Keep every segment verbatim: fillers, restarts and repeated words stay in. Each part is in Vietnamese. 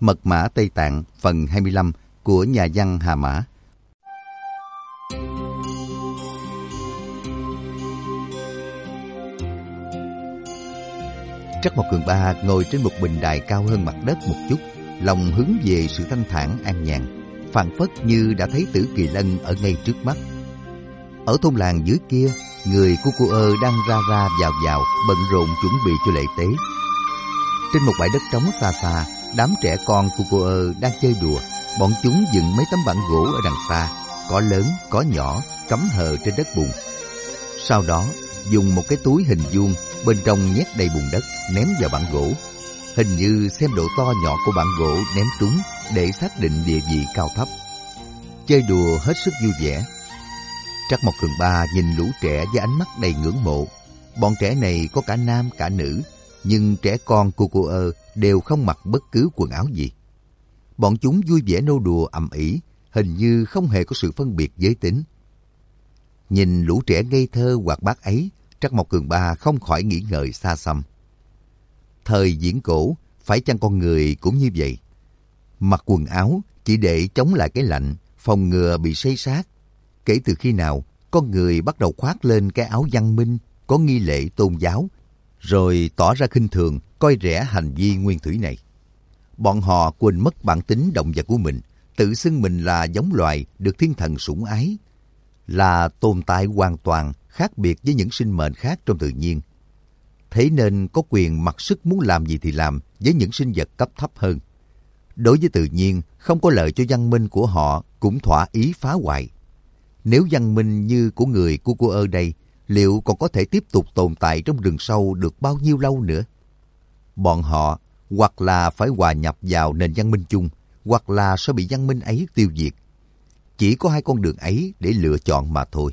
Mật mã Tây Tạng phần hai mươi lăm của nhà văn Hà Mã. Trắc Mộc Cường Ba ngồi trên một bình đài cao hơn mặt đất một chút, lòng hướng về sự thanh thản an nhàn, phảng phất như đã thấy Tử Kỳ Lân ở ngay trước mắt. Ở thôn làng dưới kia, người của cô ơ đang ra ra vào vào, bận rộn chuẩn bị cho lễ tế. Trên một bãi đất trống xa xa, đám trẻ con của cô ơ đang chơi đùa. Bọn chúng dựng mấy tấm bảng gỗ ở đằng xa, có lớn, có nhỏ, cắm hờ trên đất bùn. Sau đó, dùng một cái túi hình vuông, bên trong nhét đầy bùn đất, ném vào bảng gỗ. Hình như xem độ to nhỏ của bảng gỗ ném trúng để xác định địa vị cao thấp. Chơi đùa hết sức vui vẻ. Trắc Mộc Cường Ba nhìn lũ trẻ với ánh mắt đầy ngưỡng mộ. Bọn trẻ này có cả nam cả nữ, nhưng trẻ con của cô ơ đều không mặc bất cứ quần áo gì. Bọn chúng vui vẻ nô đùa ầm ĩ, hình như không hề có sự phân biệt giới tính. Nhìn lũ trẻ ngây thơ hoạt bát ấy, Trắc Mộc Cường Ba không khỏi nghĩ ngợi xa xăm. Thời viễn cổ, phải chăng con người cũng như vậy? Mặc quần áo chỉ để chống lại cái lạnh, phòng ngừa bị xây xát. Kể từ khi nào con người bắt đầu khoác lên cái áo văn minh, có nghi lễ tôn giáo, rồi tỏ ra khinh thường, coi rẻ hành vi nguyên thủy này? Bọn họ quên mất bản tính động vật của mình, tự xưng mình là giống loài được thiên thần sủng ái, là tồn tại hoàn toàn khác biệt với những sinh mệnh khác trong tự nhiên. Thế nên có quyền mặc sức muốn làm gì thì làm với những sinh vật cấp thấp hơn. Đối với tự nhiên, không có lợi cho văn minh của họ cũng thỏa ý phá hoại. Nếu văn minh như của người của cô ở đây, liệu còn có thể tiếp tục tồn tại trong rừng sâu được bao nhiêu lâu nữa? Bọn họ hoặc là phải hòa nhập vào nền văn minh chung, hoặc là sẽ bị văn minh ấy tiêu diệt. Chỉ có hai con đường ấy để lựa chọn mà thôi.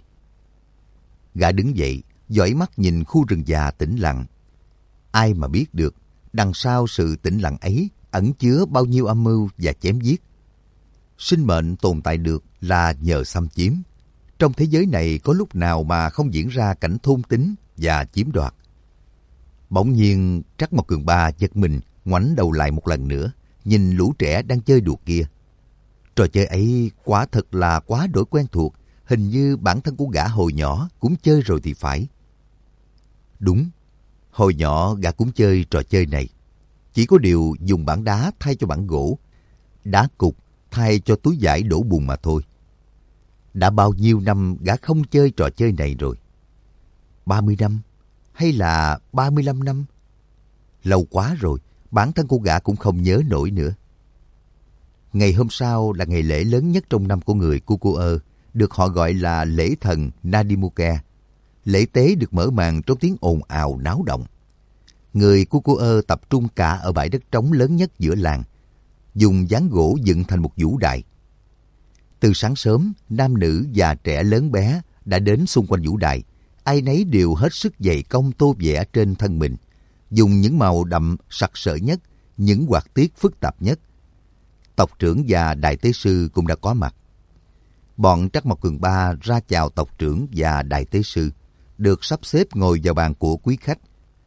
Gã đứng dậy, dõi mắt nhìn khu rừng già tĩnh lặng. Ai mà biết được, đằng sau sự tĩnh lặng ấy ẩn chứa bao nhiêu âm mưu và chém giết. Sinh mệnh tồn tại được là nhờ xâm chiếm. Trong thế giới này có lúc nào mà không diễn ra cảnh thôn tính và chiếm đoạt. Bỗng nhiên Trắc Mộc Cường Ba giật mình, ngoảnh đầu lại một lần nữa, nhìn lũ trẻ đang chơi đùa kia. Trò chơi ấy quả thật là quá đổi quen thuộc, hình như bản thân của gã hồi nhỏ cũng chơi rồi thì phải. Đúng, hồi nhỏ gã cũng chơi trò chơi này. Chỉ có điều dùng bảng đá thay cho bảng gỗ, đá cục thay cho túi vải đổ bùn mà thôi. Đã bao nhiêu năm gã không chơi trò chơi này rồi? ba mươi năm? Hay là ba mươi lăm năm? Lâu quá rồi, bản thân của gã cũng không nhớ nổi nữa. Ngày hôm sau là ngày lễ lớn nhất trong năm của người Kuku-ơ, được họ gọi là lễ thần Nadimuke. Lễ tế được mở màn trong tiếng ồn ào náo động. Người Kuku-ơ tập trung cả ở bãi đất trống lớn nhất giữa làng, dùng ván gỗ dựng thành một vũ đài. Từ sáng sớm, nam nữ già trẻ lớn bé đã đến xung quanh vũ đài. Ai nấy đều hết sức dày công tô vẽ trên thân mình, dùng những màu đậm sặc sỡ nhất, những hoạt tiết phức tạp nhất. Tộc trưởng và đại tế sư cũng đã có mặt. Bọn Trắc Mộc Cường Ba ra chào tộc trưởng và đại tế sư, được sắp xếp ngồi vào bàn của quý khách.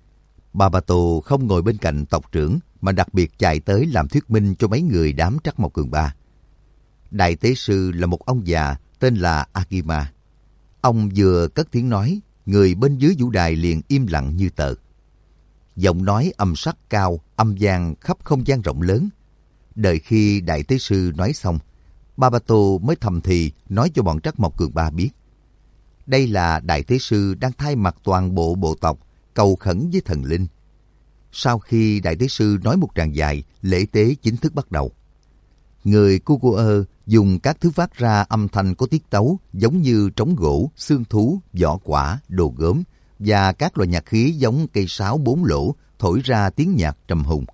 Babato không ngồi bên cạnh tộc trưởng, mà đặc biệt chạy tới làm thuyết minh cho mấy người đám Trắc Mộc Cường Ba. Đại tế sư là một ông già tên là Akima. Ông vừa cất tiếng nói, người bên dưới vũ đài liền im lặng như tờ. Giọng nói âm sắc cao, âm vang khắp không gian rộng lớn. Đợi khi đại tế sư nói xong, Babato mới thầm thì nói cho bọn Trắc Mộc Cường Ba biết. Đây là đại tế sư đang thay mặt toàn bộ bộ tộc cầu khẩn với thần linh. Sau khi đại tế sư nói một tràng dài, lễ tế chính thức bắt đầu. Người Kuku-ơ dùng các thứ phát ra âm thanh có tiết tấu giống như trống gỗ, xương thú, vỏ quả, đồ gốm và các loại nhạc khí giống cây sáo bốn lỗ thổi ra tiếng nhạc trầm hùng.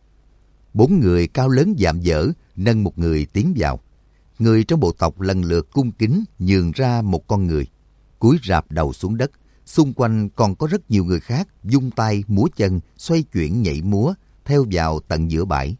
Bốn người cao lớn dạm dở nâng một người tiến vào. Người trong bộ tộc lần lượt cung kính nhường ra một con người, cúi rạp đầu xuống đất. Xung quanh còn có rất nhiều người khác vung tay múa chân, xoay chuyển nhảy múa theo vào tận giữa bãi.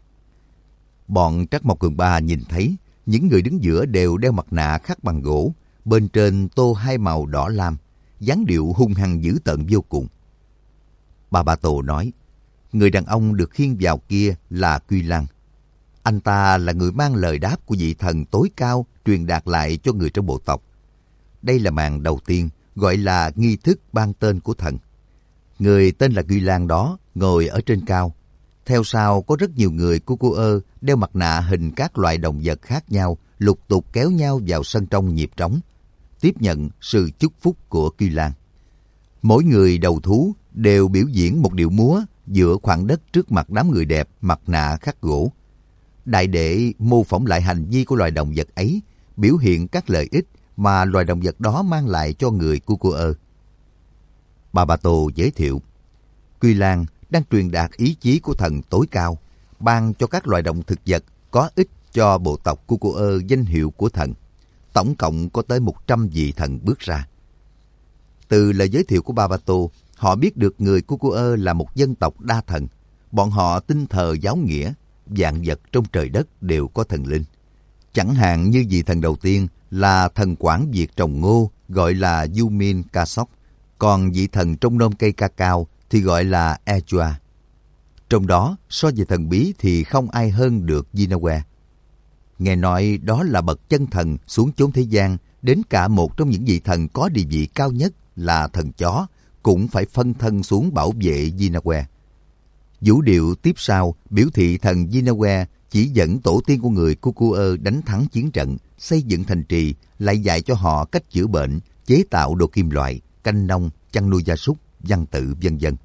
Bọn Trắc Mộc Cường Ba nhìn thấy những người đứng giữa đều đeo mặt nạ khắc bằng gỗ, bên trên tô hai màu đỏ lam, dáng điệu hung hăng dữ tợn vô cùng. Babato nói, người đàn ông được khiêng vào kia là Quy Lăng. Anh ta là người mang lời đáp của vị thần tối cao truyền đạt lại cho người trong bộ tộc. Đây là màn đầu tiên, gọi là nghi thức ban tên của thần. Người tên là Quy Lan đó ngồi ở trên cao. Theo sau có rất nhiều người Cucuơ đeo mặt nạ hình các loại động vật khác nhau, lục tục kéo nhau vào sân trong nhịp trống, tiếp nhận sự chúc phúc của Quy Lan. Mỗi người đầu thú đều biểu diễn một điệu múa giữa khoảng đất trước mặt đám người đẹp mặt nạ khắc gỗ. Đại để mô phỏng lại hành vi của loài động vật ấy, biểu hiện các lợi ích mà loài động vật đó mang lại cho người Cucuơ. Babato giới thiệu, Quy Lan đang truyền đạt ý chí của thần tối cao, ban cho các loài động thực vật có ích cho bộ tộc Cucuơ danh hiệu của thần. Tổng cộng có tới một trăm vị thần bước ra. Từ lời giới thiệu của Babato, họ biết được người Cucuơ là một dân tộc đa thần. Bọn họ tin thờ giáo nghĩa, vạn vật trong trời đất đều có thần linh. Chẳng hạn như vị thần đầu tiên là thần quản việc trồng ngô, gọi là Yumin Kasok, còn vị thần trong nôm cây cacao thì gọi là Echua. Trong đó, so về thần bí thì không ai hơn được Yinawe. Nghe nói đó là bậc chân thần xuống chốn thế gian, đến cả một trong những vị thần có địa vị cao nhất là thần chó cũng phải phân thân xuống bảo vệ Yinawe. Vũ điệu tiếp sau biểu thị thần Yinawe chỉ dẫn tổ tiên của người Cucuơ đánh thắng chiến trận, xây dựng thành trì, lại dạy cho họ cách chữa bệnh, chế tạo đồ kim loại, canh nông, chăn nuôi gia súc, văn tự, vân vân.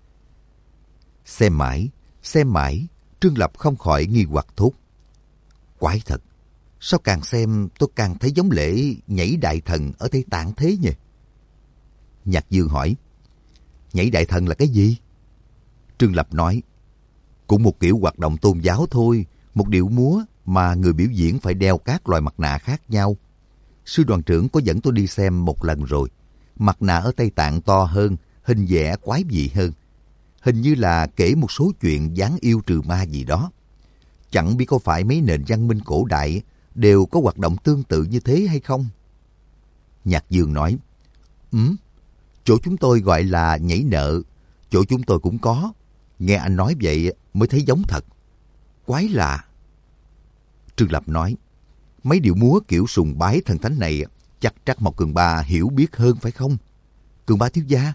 Xem mãi, xem mãi, Trương Lập không khỏi nghi hoặc thốt. Quái thật, sao càng xem tôi càng thấy giống lễ nhảy đại thần ở Tây Tạng thế nhỉ? Nhạc Dương hỏi, nhảy đại thần là cái gì? Trương Lập nói, cũng một kiểu hoạt động tôn giáo thôi, một điệu múa mà người biểu diễn phải đeo các loại mặt nạ khác nhau. Sư đoàn trưởng có dẫn tôi đi xem một lần rồi. Mặt nạ ở Tây Tạng to hơn, hình vẽ quái dị hơn. Hình như là kể một số chuyện giáng yêu trừ ma gì đó. Chẳng biết có phải mấy nền văn minh cổ đại đều có hoạt động tương tự như thế hay không? Nhạc Dương nói, Ừm, chỗ chúng tôi gọi là nhảy nợ, chỗ chúng tôi cũng có. Nghe anh nói vậy mới thấy giống thật. Quái lạ. Trương Lập nói, mấy điệu múa kiểu sùng bái thần thánh này chắc Trắc Mộc Cường Ba hiểu biết hơn phải không? Cường Ba thiếu gia.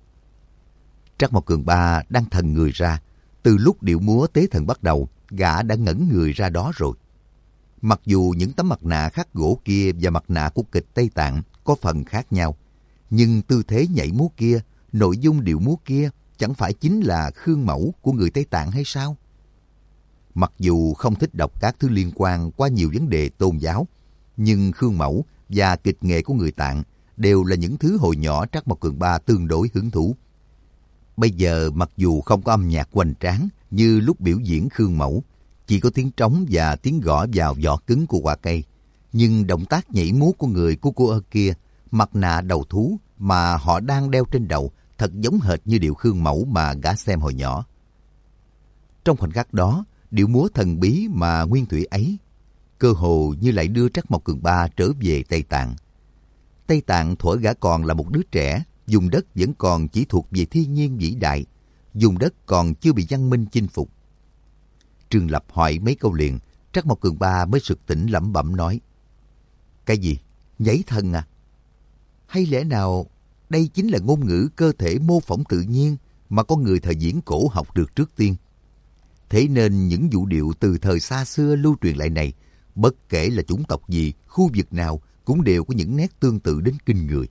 Trắc Mộc Cường Ba đang thần người ra. Từ lúc điệu múa tế thần bắt đầu, gã đã ngẩn người ra đó rồi. Mặc dù những tấm mặt nạ khắc gỗ kia và mặt nạ của kịch Tây Tạng có phần khác nhau, nhưng tư thế nhảy múa kia, nội dung điệu múa kia chẳng phải chính là khương mẫu của người Tây Tạng hay sao? Mặc dù không thích đọc các thứ liên quan qua nhiều vấn đề tôn giáo, nhưng khương mẫu và kịch nghệ của người Tạng đều là những thứ hồi nhỏ Trắc Mộc Cường Ba tương đối hứng thú. Bây giờ mặc dù không có âm nhạc hoành tráng như lúc biểu diễn khương mẫu, chỉ có tiếng trống và tiếng gõ vào vỏ cứng của quả cây, nhưng động tác nhảy múa của người Cucuơ kia, mặt nạ đầu thú mà họ đang đeo trên đầu thật giống hệt như điệu khương mẫu mà gã xem hồi nhỏ. Trong khoảnh khắc đó, điệu múa thần bí mà nguyên thủy ấy, cơ hồ như lại đưa Trắc Mộc Cường Ba trở về Tây Tạng. Tây Tạng thuở gã còn là một đứa trẻ, vùng đất vẫn còn chỉ thuộc về thiên nhiên vĩ đại, vùng đất còn chưa bị văn minh chinh phục. Trương Lập hỏi mấy câu liền, Trắc Mộc Cường Ba mới sực tỉnh lẩm bẩm nói, cái gì? Nhảy thần à? Hay lẽ nào đây chính là ngôn ngữ cơ thể mô phỏng tự nhiên mà con người thời viễn cổ học được trước tiên? Thế nên những vũ điệu từ thời xa xưa lưu truyền lại này, bất kể là chủng tộc gì, khu vực nào, cũng đều có những nét tương tự đến kinh người.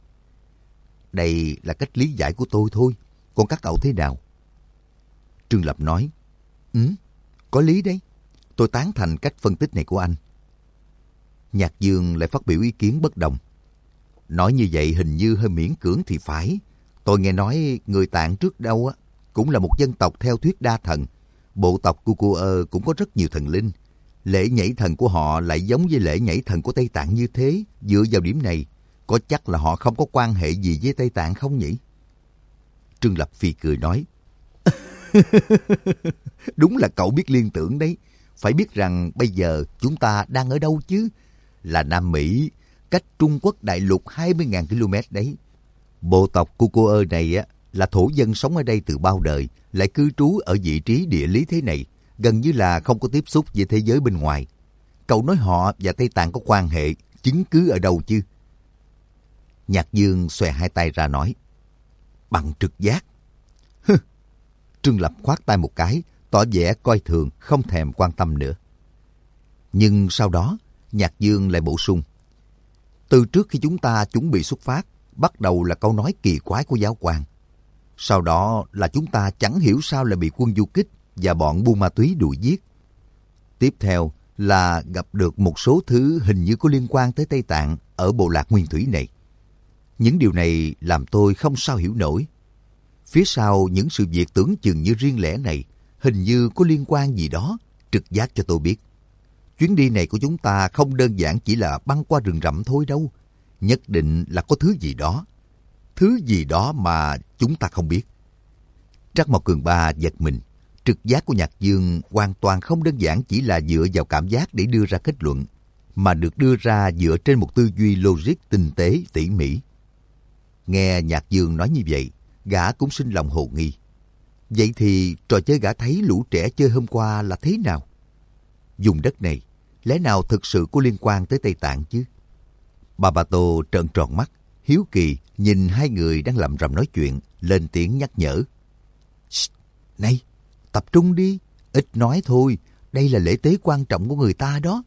Đây là cách lý giải của tôi thôi, còn các cậu thế nào? Trương Lập nói, Ừ, có lý đấy. Tôi tán thành cách phân tích này của anh. Nhạc Dương lại phát biểu ý kiến bất đồng. Nói như vậy hình như hơi miễn cưỡng thì phải. Tôi nghe nói người Tạng trước đâu á cũng là một dân tộc theo thuyết đa thần. Bộ tộc Cucuơ cũng có rất nhiều thần linh. Lễ nhảy thần của họ lại giống với lễ nhảy thần của Tây Tạng như thế. Dựa vào điểm này, có chắc là họ không có quan hệ gì với Tây Tạng không nhỉ? Trương Lập phì cười nói, đúng là cậu biết liên tưởng đấy. Phải biết rằng bây giờ chúng ta đang ở đâu chứ? Là Nam Mỹ, cách Trung Quốc đại lục hai mươi nghìn ki lô mét đấy. Bộ tộc Cucuơ này á là thổ dân sống ở đây từ bao đời, lại cư trú ở vị trí địa lý thế này, gần như là không có tiếp xúc với thế giới bên ngoài. Cậu nói họ và Tây Tạng có quan hệ, chứng cứ ở đâu chứ? Nhạc Dương xòe hai tay ra nói, bằng trực giác. Hừ. Trương Lập khoát tay một cái, tỏ vẻ coi thường, không thèm quan tâm nữa. Nhưng sau đó, Nhạc Dương lại bổ sung, từ trước khi chúng ta chuẩn bị xuất phát, bắt đầu là câu nói kỳ quái của giáo quan. Sau đó là chúng ta chẳng hiểu sao lại bị quân du kích và bọn buôn ma túy đuổi giết. Tiếp theo là gặp được một số thứ hình như có liên quan tới Tây Tạng ở bộ lạc nguyên thủy này. Những điều này làm tôi không sao hiểu nổi. Phía sau những sự việc tưởng chừng như riêng lẻ này, hình như có liên quan gì đó, trực giác cho tôi biết. Chuyến đi này của chúng ta không đơn giản chỉ là băng qua rừng rậm thôi đâu. Nhất định là có thứ gì đó. Thứ gì đó mà chúng ta không biết. Trắc Mộc Cường Ba giật mình. Trực giác của Nhạc Dương hoàn toàn không đơn giản chỉ là dựa vào cảm giác để đưa ra kết luận, mà được đưa ra dựa trên một tư duy logic tinh tế, tỉ mỉ. Nghe Nhạc Dương nói như vậy, gã cũng sinh lòng hồ nghi. Vậy thì trò chơi gã thấy lũ trẻ chơi hôm qua là thế nào? Vùng đất này, lẽ nào thực sự có liên quan tới Tây Tạng chứ? Babato trợn tròn mắt, hiếu kỳ nhìn hai người đang lẩm rẩm nói chuyện, lên tiếng nhắc nhở. Này, tập trung đi, ít nói thôi, đây là lễ tế quan trọng của người ta đó.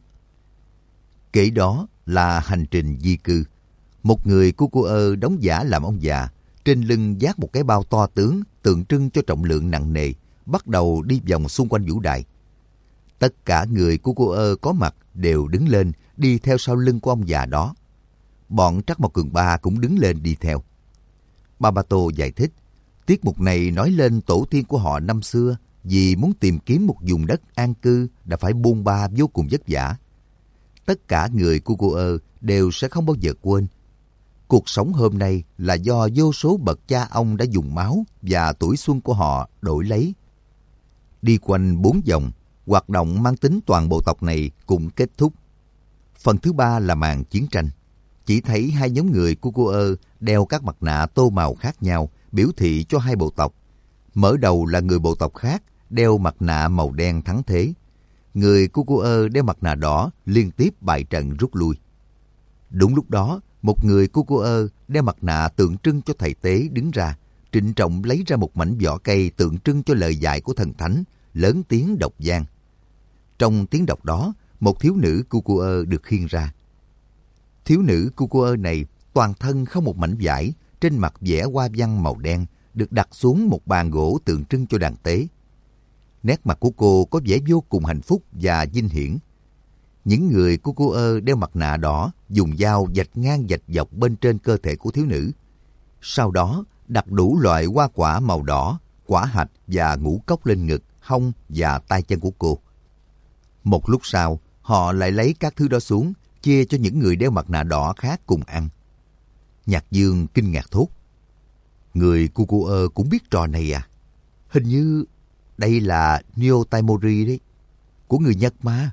Kể đó là hành trình di cư. Một người cu cô ơ đóng giả làm ông già, trên lưng vác một cái bao to tướng tượng trưng cho trọng lượng nặng nề, bắt đầu đi vòng xung quanh vũ đài. Tất cả người của cô ơ có mặt đều đứng lên đi theo sau lưng của ông già đó. Bọn Trắc Mộc Cường Ba cũng đứng lên đi theo. Babato giải thích, tiết mục này nói lên tổ tiên của họ năm xưa vì muốn tìm kiếm một vùng đất an cư đã phải bôn ba vô cùng vất vả. Tất cả người của cô ơ đều sẽ không bao giờ quên. Cuộc sống hôm nay là do vô số bậc cha ông đã dùng máu và tuổi xuân của họ đổi lấy. Đi quanh bốn vòng, hoạt động mang tính toàn bộ tộc này cũng kết thúc. Phần thứ ba là màn chiến tranh. Chỉ thấy hai nhóm người của cô ơ đeo các mặt nạ tô màu khác nhau, biểu thị cho hai bộ tộc. Mở đầu là người bộ tộc khác, đeo mặt nạ màu đen thắng thế. Người của cô ơ đeo mặt nạ đỏ liên tiếp bại trận rút lui. Đúng lúc đó, một người của cô ơ đeo mặt nạ tượng trưng cho thầy tế đứng ra, trịnh trọng lấy ra một mảnh vỏ cây tượng trưng cho lời dạy của thần thánh, lớn tiếng đọc vang. Trong tiếng đọc đó, một thiếu nữ cu cô ơ được khiêng ra. Thiếu nữ cu cô ơ này toàn thân không một mảnh vải, trên mặt vẽ hoa văn màu đen, được đặt xuống một bàn gỗ tượng trưng cho đàn tế. Nét mặt của cô có vẻ vô cùng hạnh phúc và vinh hiển. Những người của cô ơ đeo mặt nạ đỏ dùng dao vạch ngang vạch dọc bên trên cơ thể của thiếu nữ. Sau đó đặt đủ loại hoa quả màu đỏ, quả hạch và ngũ cốc lên ngực, hông và tay chân của cô. Một lúc sau, họ lại lấy các thứ đó xuống, chia cho những người đeo mặt nạ đỏ khác cùng ăn. Nhạc Dương kinh ngạc thốt. Người của cô ơ cũng biết trò này à? Hình như đây là Neo Taimori đấy, của người Nhật mà.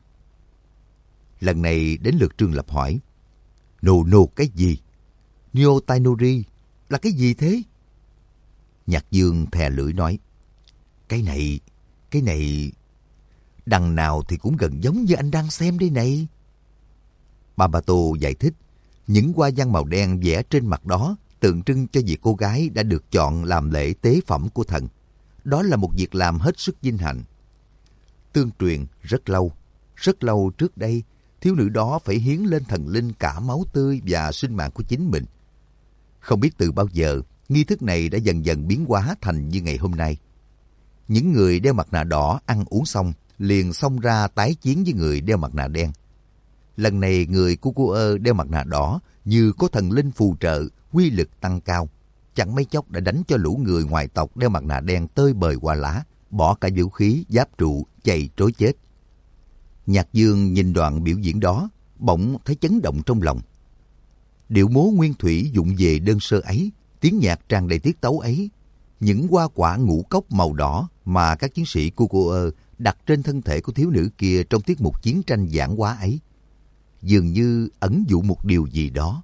Lần này đến lượt Trương Lập hỏi. Nô nô cái gì? Neo Tainori là cái gì thế? Nhạc Dương thè lưỡi nói. Cái này, cái này... đằng nào thì cũng gần giống như anh đang xem đây này. Babato giải thích. Những hoa văn màu đen vẽ trên mặt đó tượng trưng cho việc cô gái đã được chọn làm lễ tế phẩm của thần. Đó là một việc làm hết sức vinh hạnh. Tương truyền rất lâu, rất lâu trước đây, thiếu nữ đó phải hiến lên thần linh cả máu tươi và sinh mạng của chính mình. Không biết từ bao giờ, nghi thức này đã dần dần biến hóa thành như ngày hôm nay. Những người đeo mặt nạ đỏ ăn uống xong, liền xông ra tái chiến với người đeo mặt nạ đen. Lần này người của cô ơ đeo mặt nạ đỏ như có thần linh phù trợ, quy lực tăng cao. Chẳng mấy chốc đã đánh cho lũ người ngoại tộc đeo mặt nạ đen tơi bời qua lá, bỏ cả vũ khí, giáp trụ, chạy trối chết. Nhạc Dương nhìn đoạn biểu diễn đó, bỗng thấy chấn động trong lòng. Điệu múa nguyên thủy dụng về đơn sơ ấy, tiếng nhạc tràn đầy tiết tấu ấy, những hoa quả ngũ cốc màu đỏ mà các chiến sĩ của cô ơ đặt trên thân thể của thiếu nữ kia trong tiết mục chiến tranh giảng hóa ấy, dường như ẩn dụ một điều gì đó.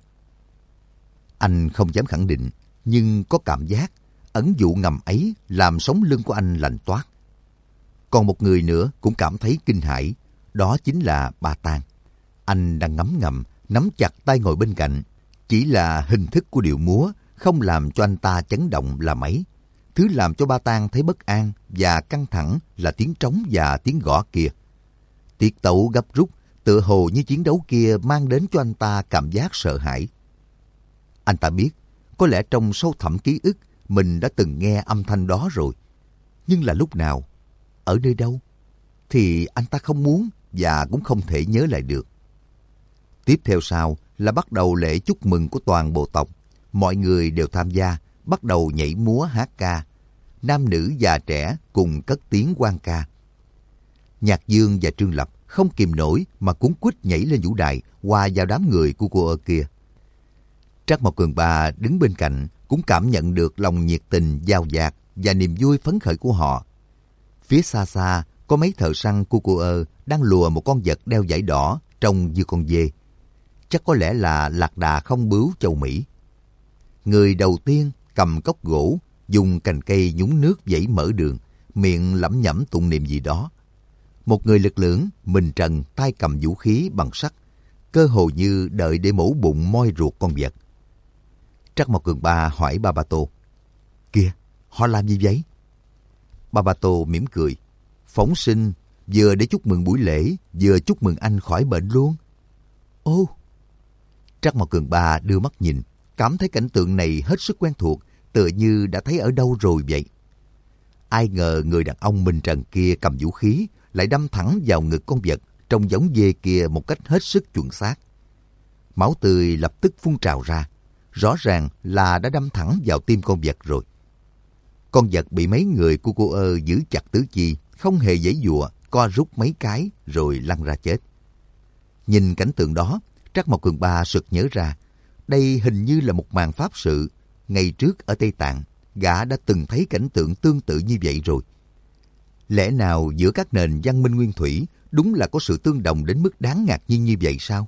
Anh không dám khẳng định, nhưng có cảm giác ẩn dụ ngầm ấy làm sống lưng của anh lạnh toát. Còn một người nữa cũng cảm thấy kinh hãi, đó chính là Ba Tang. Anh đang ngấm ngầm, nắm chặt tay ngồi bên cạnh. Chỉ là hình thức của điệu múa không làm cho anh ta chấn động là mấy. Thứ làm cho Ba Tang thấy bất an và căng thẳng là tiếng trống và tiếng gõ kia. Tiết tấu gấp rút, tựa hồ như chiến đấu kia mang đến cho anh ta cảm giác sợ hãi. Anh ta biết, có lẽ trong sâu thẳm ký ức mình đã từng nghe âm thanh đó rồi. Nhưng là lúc nào, ở nơi đâu, thì anh ta không muốn và cũng không thể nhớ lại được. Tiếp theo sau là bắt đầu lễ chúc mừng của toàn bộ tộc. Mọi người đều tham gia, bắt đầu nhảy múa hát ca. Nam nữ già trẻ cùng cất tiếng hoan ca. Nhạc Dương và Trương Lập không kìm nổi mà cuống quýt nhảy lên vũ đài, hòa vào đám người của cô ở kia. Trắc Mộc Cường Ba đứng bên cạnh cũng cảm nhận được lòng nhiệt tình, dao dạt và niềm vui phấn khởi của họ. Phía xa xa có mấy thợ săn của cô ơ đang lùa một con vật đeo dải đỏ trông như con dê. Chắc có lẽ là lạc đà không bướu châu Mỹ. Người đầu tiên cầm cốc gỗ, dùng cành cây nhúng nước dãy mở đường, miệng lẩm nhẩm tụng niệm gì đó. Một người lực lưỡng, mình trần, tay cầm vũ khí bằng sắt, cơ hồ như đợi để mổ bụng moi ruột con vật. Trắc Mộc Cường Ba hỏi Ba Ba Tô: "Kìa, họ làm gì vậy?" Ba Ba Tô mỉm cười: "Phóng sinh, vừa để chúc mừng buổi lễ, vừa chúc mừng anh khỏi bệnh luôn." "Ô!" Trắc Mộc Cường Ba đưa mắt nhìn, cảm thấy cảnh tượng này hết sức quen thuộc, tựa như đã thấy ở đâu rồi vậy. Ai ngờ người đàn ông mình trần kia cầm vũ khí, lại đâm thẳng vào ngực con vật trông giống dê kia một cách hết sức chuẩn xác. Máu tươi lập tức phun trào ra, rõ ràng là đã đâm thẳng vào tim con vật rồi. Con vật bị mấy người của cô ơ giữ chặt tứ chi, không hề giãy giụa, co rút mấy cái rồi lăn ra chết. Nhìn cảnh tượng đó, Trắc Mộc Cường Ba sực nhớ ra, đây hình như là một màn pháp sự. Ngày trước ở Tây Tạng, gã đã từng thấy cảnh tượng tương tự như vậy rồi. Lẽ nào giữa các nền văn minh nguyên thủy đúng là có sự tương đồng đến mức đáng ngạc nhiên như vậy sao?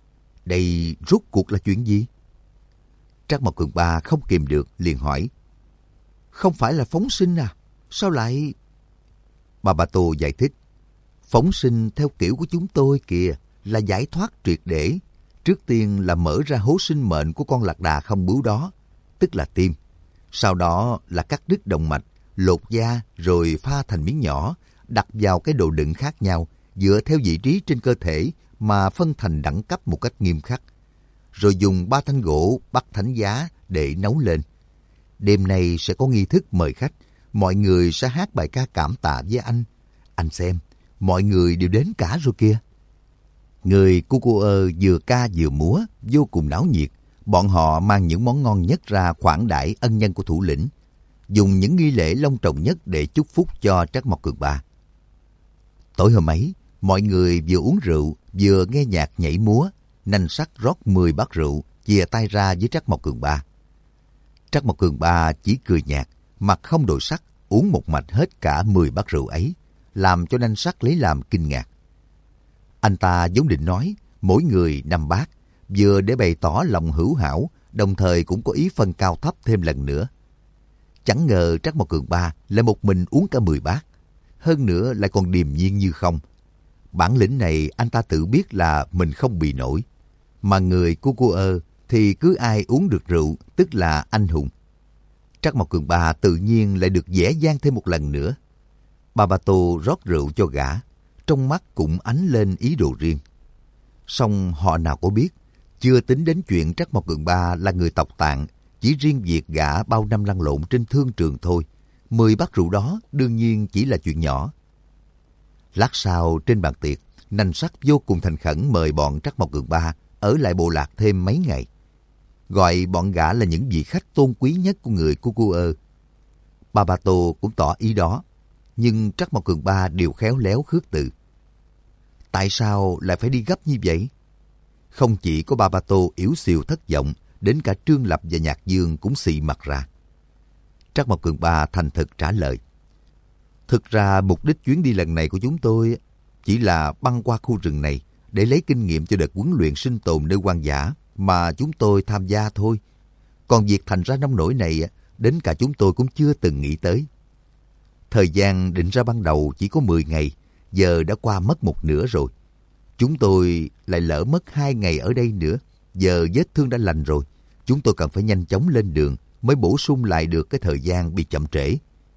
Đây rốt cuộc là chuyện gì? Trắc Mộc Cường Ba không kìm được, liền hỏi: "Không phải là phóng sinh à? Sao lại..." Ba Ba Tô giải thích: "Phóng sinh theo kiểu của chúng tôi kìa, là giải thoát triệt để. Trước tiên là mở ra hố sinh mệnh của con lạc đà không bướu đó, tức là tim. Sau đó là cắt đứt động mạch, lột da rồi pha thành miếng nhỏ, đặt vào cái đồ đựng khác nhau, dựa theo vị trí trên cơ thể mà phân thành đẳng cấp một cách nghiêm khắc. Rồi dùng ba thanh gỗ bắt thánh giá để nấu lên. Đêm nay sẽ có nghi thức mời khách, mọi người sẽ hát bài ca cảm tạ với anh. Anh xem, mọi người đều đến cả rồi kìa." Người của cô ơ vừa ca vừa múa, vô cùng náo nhiệt. Bọn họ mang những món ngon nhất ra khoản đãi ân nhân của thủ lĩnh, dùng những nghi lễ long trọng nhất để chúc phúc cho Trắc Mộc Cường Ba. Tối hôm ấy, mọi người vừa uống rượu, vừa nghe nhạc nhảy múa. Nanh Sắc rót mười bát rượu, chìa tay ra với Trắc Mộc Cường Ba. Trắc Mộc Cường Ba chỉ cười nhạt, mặt không đổi sắc, uống một mạch hết cả mười bát rượu ấy, làm cho Nanh Sắc lấy làm kinh ngạc. Anh ta vốn định nói mỗi người năm bát, vừa để bày tỏ lòng hữu hảo, đồng thời cũng có ý phân cao thấp thêm lần nữa. Chẳng ngờ Trắc Mộc Cường Ba lại một mình uống cả mười bát, hơn nữa lại còn điềm nhiên như không. Bản lĩnh này anh ta tự biết là mình không bị nổi, mà người của cô ơ thì cứ ai uống được rượu tức là anh hùng. Trắc Mộc Cường Ba tự nhiên lại được dễ dàng thêm một lần nữa. Ba Ba Tô rót rượu cho gã, trong mắt cũng ánh lên ý đồ riêng. Song họ nào có biết, chưa tính đến chuyện Trắc Mộc Cường Ba là người tộc Tạng, chỉ riêng việc gã bao năm lăn lộn trên thương trường thôi, mười bát rượu đó đương nhiên chỉ là chuyện nhỏ. Lát sau trên bàn tiệc, Nanh Sắc vô cùng thành khẩn mời bọn Trắc Mộc Cường Ba ở lại bộ lạc thêm mấy ngày, gọi bọn gã là những vị khách tôn quý nhất của người của cô ơ. Ba Ba Tô cũng tỏ ý đó, nhưng Trắc Mộc Cường Ba đều khéo léo khước từ. Tại sao lại phải đi gấp như vậy? Không chỉ có Ba Ba Tô yếu xìu thất vọng, đến cả Trương Lập và Nhạc Dương cũng xị mặt ra. Trắc Mộc Cường Ba thành thực trả lời: "Thực ra mục đích chuyến đi lần này của chúng tôi chỉ là băng qua khu rừng này để lấy kinh nghiệm cho đợt huấn luyện sinh tồn nơi hoang dã mà chúng tôi tham gia thôi. Còn việc thành ra nông nổi này, đến cả chúng tôi cũng chưa từng nghĩ tới." Thời gian định ra ban đầu chỉ có mười ngày, giờ đã qua mất một nửa rồi. Chúng tôi lại lỡ mất hai ngày ở đây nữa, giờ vết thương đã lành rồi. Chúng tôi cần phải nhanh chóng lên đường mới bổ sung lại được cái thời gian bị chậm trễ.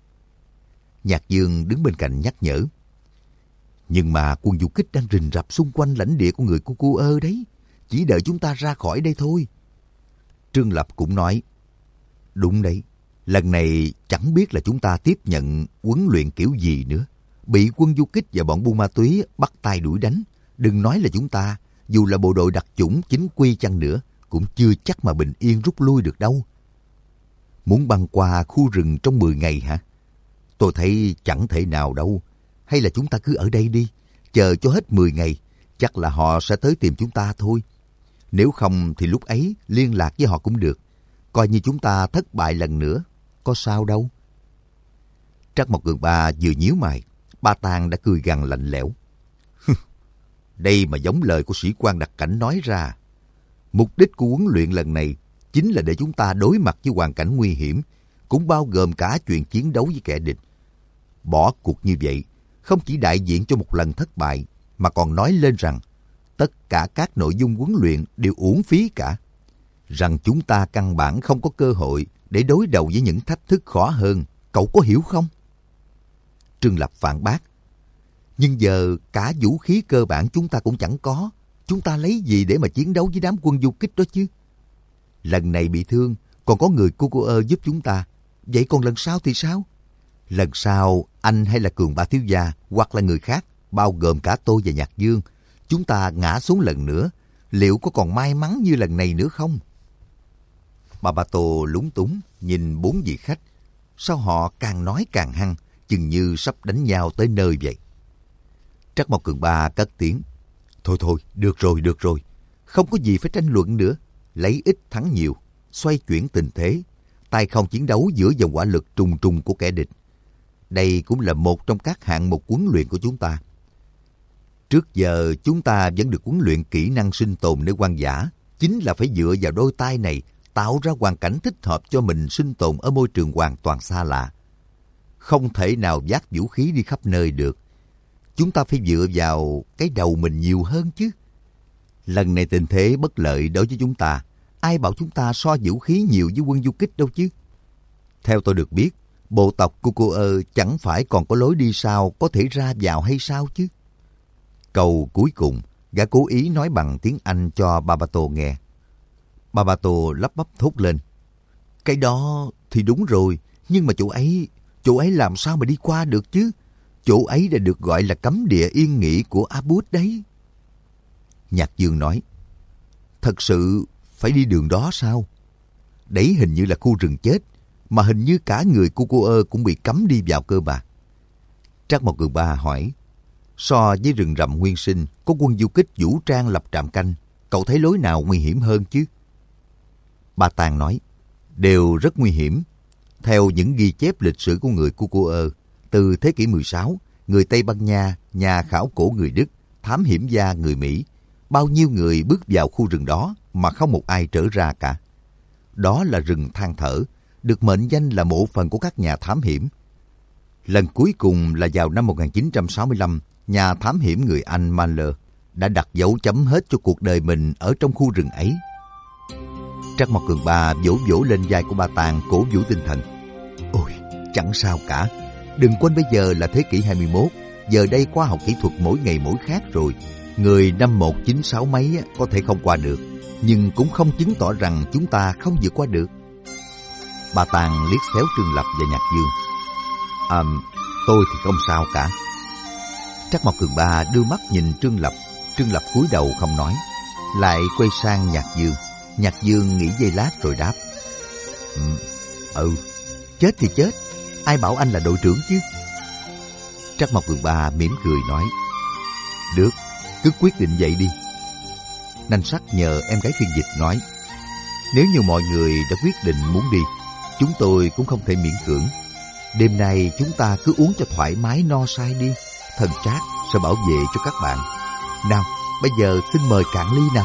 Nhạc Dương đứng bên cạnh nhắc nhở. Nhưng mà quân du kích đang rình rập xung quanh lãnh địa của người của Cô Ơ đấy. Chỉ đợi chúng ta ra khỏi đây thôi. Trương Lập cũng nói. Đúng đấy, lần này chẳng biết là chúng ta tiếp nhận huấn luyện kiểu gì nữa. Bị quân du kích và bọn buôn ma túy bắt tay đuổi đánh. Đừng nói là chúng ta, dù là bộ đội đặc chủng chính quy chăng nữa, cũng chưa chắc mà bình yên rút lui được đâu. Muốn băng qua khu rừng trong mười ngày hả? Tôi thấy chẳng thể nào đâu. Hay là chúng ta cứ ở đây đi, chờ cho hết mười ngày, chắc là họ sẽ tới tìm chúng ta thôi. Nếu không thì lúc ấy liên lạc với họ cũng được. Coi như chúng ta thất bại lần nữa, có sao đâu. Trắc Mộc Cường Ba vừa nhíu mày, Ba Tàng đã cười gằn lạnh lẽo. Đây mà giống lời của sĩ quan đặc cảnh nói ra. Mục đích của huấn luyện lần này chính là để chúng ta đối mặt với hoàn cảnh nguy hiểm, cũng bao gồm cả chuyện chiến đấu với kẻ địch. Bỏ cuộc như vậy không chỉ đại diện cho một lần thất bại, mà còn nói lên rằng tất cả các nội dung huấn luyện đều uổng phí cả. Rằng chúng ta căn bản không có cơ hội để đối đầu với những thách thức khó hơn. Cậu có hiểu không? Trương Lập phản bác. Nhưng giờ cả vũ khí cơ bản chúng ta cũng chẳng có. Chúng ta lấy gì để mà chiến đấu với đám quân du kích đó chứ? Lần này bị thương, còn có người cô cô ơ giúp chúng ta. Vậy còn lần sau thì sao? Lần sau, anh hay là Cường Ba thiếu gia, hoặc là người khác, bao gồm cả tôi và Nhạc Dương, chúng ta ngã xuống lần nữa, liệu có còn may mắn như lần này nữa không? Bà Ba Tô lúng túng nhìn bốn vị khách. Sao họ càng nói càng hăng, chừng như sắp đánh nhau tới nơi vậy. Trắc Mộc Cường Ba cất tiếng. Thôi thôi, được rồi, được rồi. Không có gì phải tranh luận nữa. Lấy ít thắng nhiều, xoay chuyển tình thế, tay không chiến đấu giữa dòng hỏa lực trùng trùng của kẻ địch. Đây cũng là một trong các hạng mục huấn luyện của chúng ta. Trước giờ chúng ta vẫn được huấn luyện kỹ năng sinh tồn nơi hoang dã, chính là phải dựa vào đôi tay này tạo ra hoàn cảnh thích hợp cho mình sinh tồn ở môi trường hoàn toàn xa lạ. Không thể nào vác vũ khí đi khắp nơi được. Chúng ta phải dựa vào cái đầu mình nhiều hơn chứ. Lần này tình thế bất lợi đối với chúng ta. Ai bảo chúng ta so vũ khí nhiều với quân du kích đâu chứ. Theo tôi được biết, bộ tộc của cô ơ chẳng phải còn có lối đi sau có thể ra vào hay sao chứ? Câu cuối cùng, gã cố ý nói bằng tiếng Anh cho Ba Ba Tô nghe. Ba Ba Tô lắp bắp thốt lên. Cái đó thì đúng rồi, nhưng mà chỗ ấy, chỗ ấy làm sao mà đi qua được chứ? Chỗ ấy đã được gọi là cấm địa yên nghỉ của Abud đấy. Nhạc Dương nói, thật sự phải đi đường đó sao? Đấy hình như là khu rừng chết, mà hình như cả người của cô ơ cũng bị cấm đi vào cơ mà. Trắc Mộc Cường Ba hỏi, so với rừng rậm nguyên sinh, có quân du kích vũ trang lập trạm canh, cậu thấy lối nào nguy hiểm hơn chứ? Ba Tàng nói, đều rất nguy hiểm. Theo những ghi chép lịch sử của người của cô ơ, từ thế kỷ mười sáu, người Tây Ban Nha, nhà khảo cổ người Đức, thám hiểm gia người Mỹ, bao nhiêu người bước vào khu rừng đó mà không một ai trở ra cả. Đó là rừng than thở, được mệnh danh là mộ phần của các nhà thám hiểm. Lần cuối cùng là vào năm một nghìn chín trăm sáu mươi lăm, nhà thám hiểm người Anh Mahler đã đặt dấu chấm hết cho cuộc đời mình ở trong khu rừng ấy. Trắc Mộc Cường Ba vỗ vỗ lên vai của Ba Tàng cổ vũ tinh thần. Ôi, chẳng sao cả. Đừng quên bây giờ là thế kỷ hai mươi mốt, giờ đây khoa học kỹ thuật mỗi ngày mỗi khác rồi. Người năm một chín sáu mấy có thể không qua được, nhưng cũng không chứng tỏ rằng chúng ta không vượt qua được. Ba Tàng liếc xéo Trương Lập và Nhạc Dương. À, tôi thì không sao cả. Trắc Mộc Cường Ba đưa mắt nhìn Trương Lập. Trương Lập cúi đầu không nói, lại quay sang Nhạc Dương. Nhạc Dương nghĩ giây lát rồi đáp. Ừ, ừ, chết thì chết, ai bảo anh là đội trưởng chứ? Trắc Mộc Cường Ba mỉm cười nói, được, cứ quyết định vậy đi. Nanh Sắc nhờ em gái phiên dịch nói, nếu như mọi người đã quyết định muốn đi, chúng tôi cũng không thể miễn cưỡng. Đêm nay chúng ta cứ uống cho thoải mái no say đi, thần Trác sẽ bảo vệ cho các bạn. Nào, bây giờ xin mời cạn ly nào.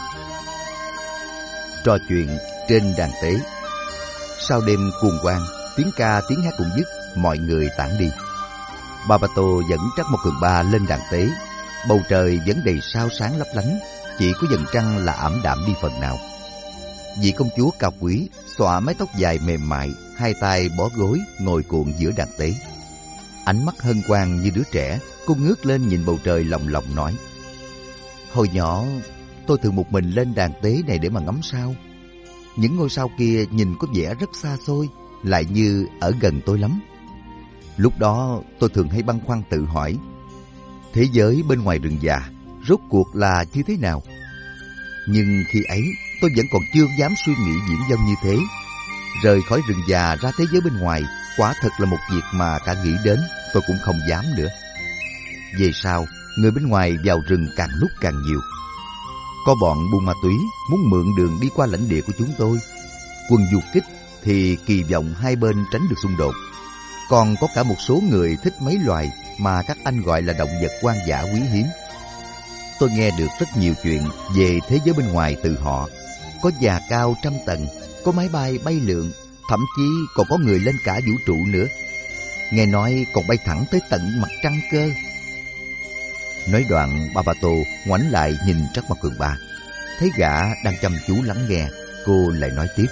Trò chuyện trên đàn tế. Sau đêm cuồng hoan, Tiếng ca tiếng hát cũng dứt, mọi người tản đi. Babato dẫn Trắc Mộc Cường Ba lên đàn tế. Bầu trời vẫn đầy sao sáng lấp lánh, chỉ có vầng trăng là ảm đạm đi phần nào. Vị công chúa cao quý xõa mái tóc dài mềm mại, hai tay bó gối ngồi cuộn giữa đàn tế. Ánh mắt hân hoan như đứa trẻ, cô ngước lên nhìn bầu trời lồng lộng nói: hồi nhỏ tôi thường một mình lên đàn tế này để mà ngắm sao. Những ngôi sao kia nhìn có vẻ rất xa xôi, lại như ở gần tôi lắm. Lúc đó tôi thường hay băn khoăn tự hỏi, thế giới bên ngoài rừng già rốt cuộc là như thế nào? Nhưng khi ấy tôi vẫn còn chưa dám suy nghĩ viển vông như thế. Rời khỏi rừng già ra thế giới bên ngoài quả thật là một việc mà cả nghĩ đến tôi cũng không dám nữa. Về sau, người bên ngoài vào rừng càng lúc càng nhiều. Có bọn buôn ma túy muốn mượn đường đi qua lãnh địa của chúng tôi. Quân du kích thì kỳ vọng hai bên tránh được xung đột. Còn có cả một số người thích mấy loài mà các anh gọi là động vật hoang dã quý hiếm. Tôi nghe được rất nhiều chuyện về thế giới bên ngoài từ họ. Có già cao trăm tầng, có máy bay bay lượn, thậm chí còn có người lên cả vũ trụ nữa. Nghe nói còn bay thẳng tới tận mặt trăng cơ. Nói đoạn, Babato ngoảnh lại nhìn Trắc Mộc Cường Ba. Thấy gã đang chăm chú lắng nghe, cô lại nói tiếp.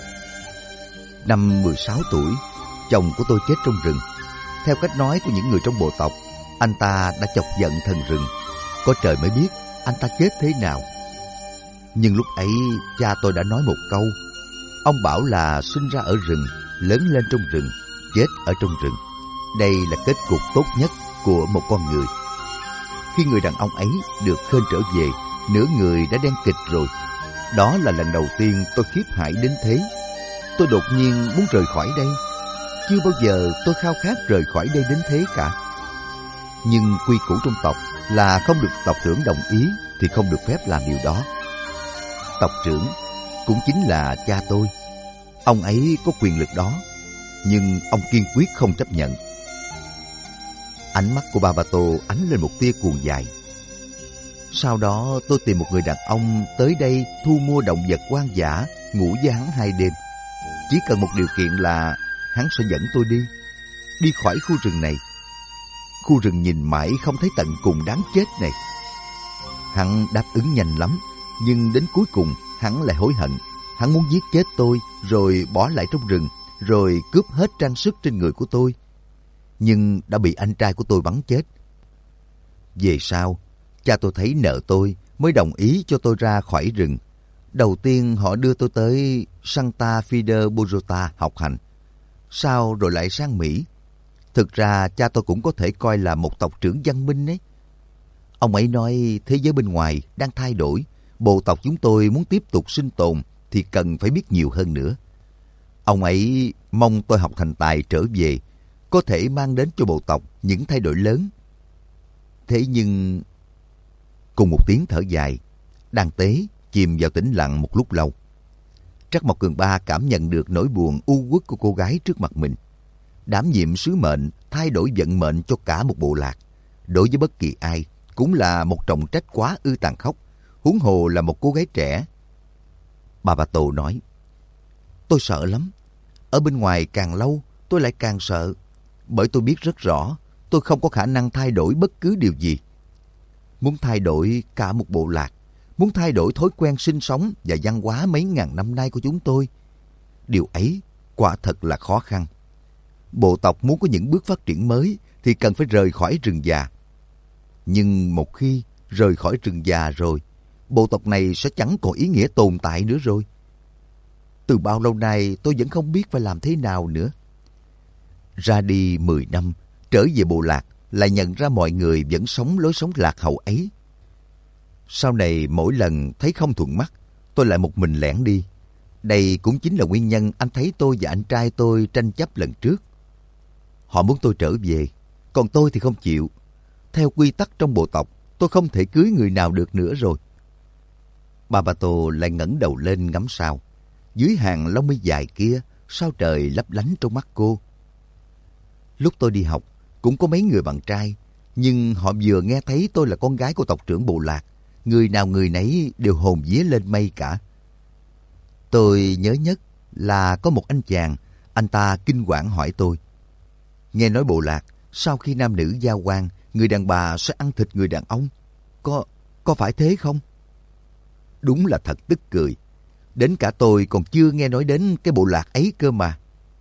Năm mười sáu tuổi, chồng của tôi chết trong rừng. Theo cách nói của những người trong bộ tộc, anh ta đã chọc giận thần rừng. Có trời mới biết anh ta chết thế nào. Nhưng lúc ấy cha tôi đã nói một câu. Ông bảo là sinh ra ở rừng, lớn lên trong rừng, chết ở trong rừng. Đây là kết cục tốt nhất của một con người. Khi người đàn ông ấy được khơi trở về, nửa người đã đen kịt rồi. Đó là lần đầu tiên tôi khiếp hãi đến thế. Tôi đột nhiên muốn rời khỏi đây. Chưa bao giờ tôi khao khát rời khỏi đây đến thế cả. Nhưng quy củ trong tộc là không được tộc trưởng đồng ý thì không được phép làm điều đó. Tộc trưởng cũng chính là cha tôi. Ông ấy có quyền lực đó, nhưng ông kiên quyết không chấp nhận. Ánh mắt của Babato ánh lên một tia cuồng dại. Sau đó tôi tìm một người đàn ông tới đây thu mua động vật hoang dã, ngủ với hắn hai đêm. Chỉ cần một điều kiện là hắn sẽ dẫn tôi đi, đi khỏi khu rừng này. Khu rừng nhìn mãi không thấy tận cùng đáng chết này. Hắn đáp ứng nhanh lắm, nhưng đến cuối cùng hắn lại hối hận. Hắn muốn giết chết tôi, rồi bỏ lại trong rừng, rồi cướp hết trang sức trên người của tôi. Nhưng đã bị anh trai của tôi bắn chết. Về sau, cha tôi thấy nợ tôi mới đồng ý cho tôi ra khỏi rừng. Đầu tiên họ đưa tôi tới Santa Fide Bogota học hành. Sau rồi lại sang Mỹ. Thực ra cha tôi cũng có thể coi là một tộc trưởng văn minh ấy. Ông ấy nói thế giới bên ngoài đang thay đổi. Bộ tộc chúng tôi muốn tiếp tục sinh tồn thì cần phải biết nhiều hơn nữa. Ông ấy mong tôi học thành tài trở về, có thể mang đến cho bộ tộc những thay đổi lớn. Thế nhưng... Cùng một tiếng thở dài, đàn tế chìm vào tĩnh lặng một lúc lâu. Trắc Mộc Cường Ba cảm nhận được nỗi buồn u uất của cô gái trước mặt mình. Đảm nhiệm sứ mệnh thay đổi vận mệnh cho cả một bộ lạc, đối với bất kỳ ai cũng là một trọng trách quá ư tàn khốc, huống hồ là một cô gái trẻ. Babato nói, tôi sợ lắm. Ở bên ngoài càng lâu tôi lại càng sợ, bởi tôi biết rất rõ tôi không có khả năng thay đổi bất cứ điều gì. Muốn thay đổi cả một bộ lạc, muốn thay đổi thói quen sinh sống và văn hóa mấy ngàn năm nay của chúng tôi, điều ấy quả thật là khó khăn. Bộ tộc muốn có những bước phát triển mới thì cần phải rời khỏi rừng già. Nhưng một khi rời khỏi rừng già rồi, bộ tộc này sẽ chẳng còn ý nghĩa tồn tại nữa rồi. Từ bao lâu nay tôi vẫn không biết phải làm thế nào nữa. Ra đi mười năm, trở về bộ lạc, lại nhận ra mọi người vẫn sống lối sống lạc hậu ấy. Sau này mỗi lần thấy không thuận mắt, tôi lại một mình lẻn đi. Đây cũng chính là nguyên nhân anh thấy tôi và anh trai tôi tranh chấp lần trước. Họ muốn tôi trở về, còn tôi thì không chịu. Theo quy tắc trong bộ tộc, tôi không thể cưới người nào được nữa rồi. Babato lại ngẩng đầu lên ngắm sao. Dưới hàng lông mi dài kia, sao trời lấp lánh trong mắt cô. Lúc tôi đi học, cũng có mấy người bạn trai, nhưng họ vừa nghe thấy tôi là con gái của tộc trưởng bộ lạc, người nào người nấy đều hồn vía lên mây cả. Tôi nhớ nhất là có một anh chàng, Anh ta kinh quản hỏi tôi. Nghe nói bộ lạc, sau khi nam nữ giao hoan, người đàn bà sẽ ăn thịt người đàn ông. Có, có phải thế không? Đúng là thật tức cười. Đến cả tôi còn chưa nghe nói đến cái bộ lạc ấy cơ mà.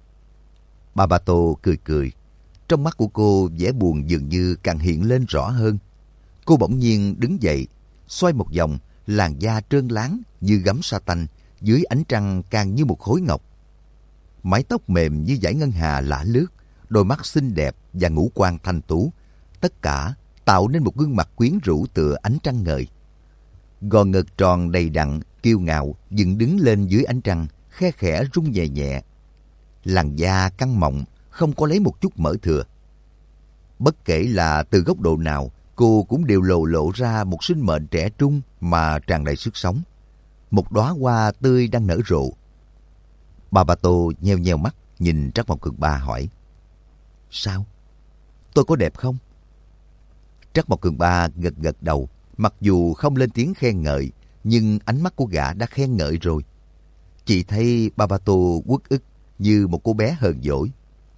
Babato cười cười. Trong mắt của cô vẻ buồn dường như càng hiện lên rõ hơn. Cô bỗng nhiên đứng dậy, xoay một vòng, làn da trơn láng như gấm sa tanh, dưới ánh trăng càng như một khối ngọc. Mái tóc mềm như dải ngân hà lả lướt, đôi mắt xinh đẹp và ngũ quan thanh tú, tất cả tạo nên một gương mặt quyến rũ tựa ánh trăng ngời. Gò ngực tròn đầy đặn, kiêu ngạo, dựng đứng lên dưới ánh trăng, khe khẽ rung nhẹ nhẹ. Làn da căng mọng, không có lấy một chút mỡ thừa. Bất kể là từ góc độ nào, cô cũng đều lộ lộ ra một sinh mệnh trẻ trung mà tràn đầy sức sống. Một đóa hoa tươi đang nở rộ. Babato nheo nheo mắt, nhìn Trắc Mộc Cường Ba hỏi. Sao? Tôi có đẹp không? Trắc Mộc Cường Ba gật gật đầu, mặc dù không lên tiếng khen ngợi, nhưng ánh mắt của gã đã khen ngợi rồi. Chị thấy Babato uất ức như một cô bé hờn dỗi.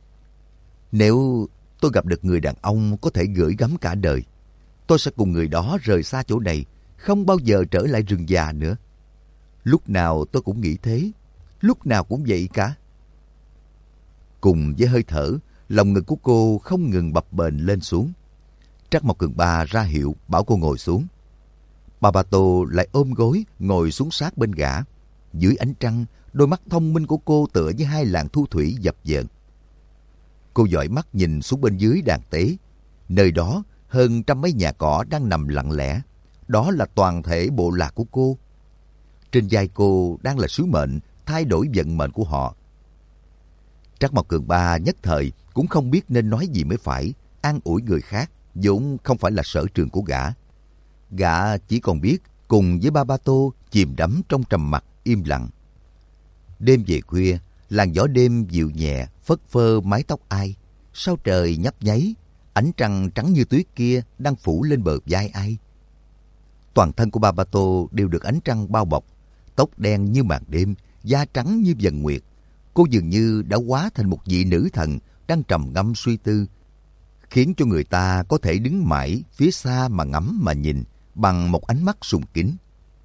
Nếu tôi gặp được người đàn ông có thể gửi gắm cả đời, tôi sẽ cùng người đó rời xa chỗ này, không bao giờ trở lại rừng già nữa. Lúc nào tôi cũng nghĩ thế, lúc nào cũng vậy cả. Cùng với hơi thở, lòng ngực của cô không ngừng bập bềnh lên xuống. Trắc Mộc Cường Ba ra hiệu bảo cô ngồi xuống. Babato lại ôm gối ngồi xuống sát bên gã. Dưới ánh trăng, đôi mắt thông minh của cô tựa như hai làn thu thủy dập dờn. Cô dõi mắt nhìn xuống bên dưới đàn tế. Nơi đó, hơn trăm mấy nhà cỏ đang nằm lặng lẽ. Đó là toàn thể bộ lạc của cô. Trên vai cô đang là sứ mệnh thay đổi vận mệnh của họ. Trắc Mộc Cường Ba nhất thời cũng không biết nên nói gì mới phải, an ủi người khác, vốn không phải là sở trường của gã. Gã chỉ còn biết cùng với Babato chìm đắm trong trầm mặc im lặng. Đêm về khuya, làn gió đêm dịu nhẹ phất phơ mái tóc ai. Sao trời nhấp nháy, ánh trăng trắng như tuyết kia đang phủ lên bờ vai ai. Toàn thân của Babato đều được ánh trăng bao bọc, tóc đen như màn đêm, da trắng như dần nguyệt. Cô dường như đã hóa thành một vị nữ thần đang trầm ngâm suy tư, khiến cho người ta có thể đứng mãi phía xa mà ngắm mà nhìn bằng một ánh mắt sùng kính.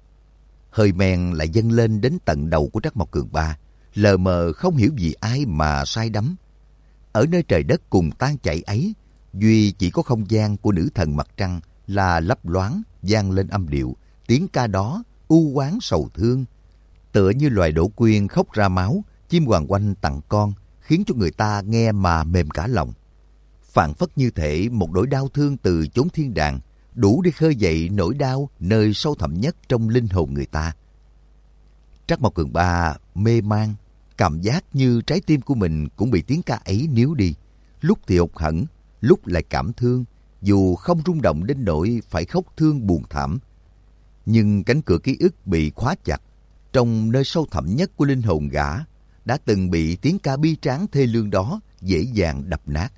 Hơi men lại dâng lên đến tận đầu của Trắc Mộc Cường Ba, lờ mờ không hiểu vì ai mà say đắm. Ở nơi trời đất cùng tan chảy ấy, duy chỉ có không gian của nữ thần mặt trăng là lấp loáng vang lên âm điệu, tiếng ca đó u oán sầu thương, tựa như loài đổ quyên khóc ra máu, chim hoàng oanh tặng con, khiến cho người ta nghe mà mềm cả lòng. Phảng phất như thể một nỗi đau thương từ chốn thiên đàng, đủ để khơi dậy nỗi đau nơi sâu thẳm nhất trong linh hồn người ta. Trắc Mộc Cường Ba mê man, cảm giác như trái tim của mình cũng bị tiếng ca ấy níu đi, lúc thì hụt hẫng, lúc lại cảm thương, dù không rung động đến nỗi phải khóc thương buồn thảm. Nhưng cánh cửa ký ức bị khóa chặt, trong nơi sâu thẳm nhất của linh hồn gã, đã từng bị tiếng ca bi tráng thê lương đó dễ dàng đập nát.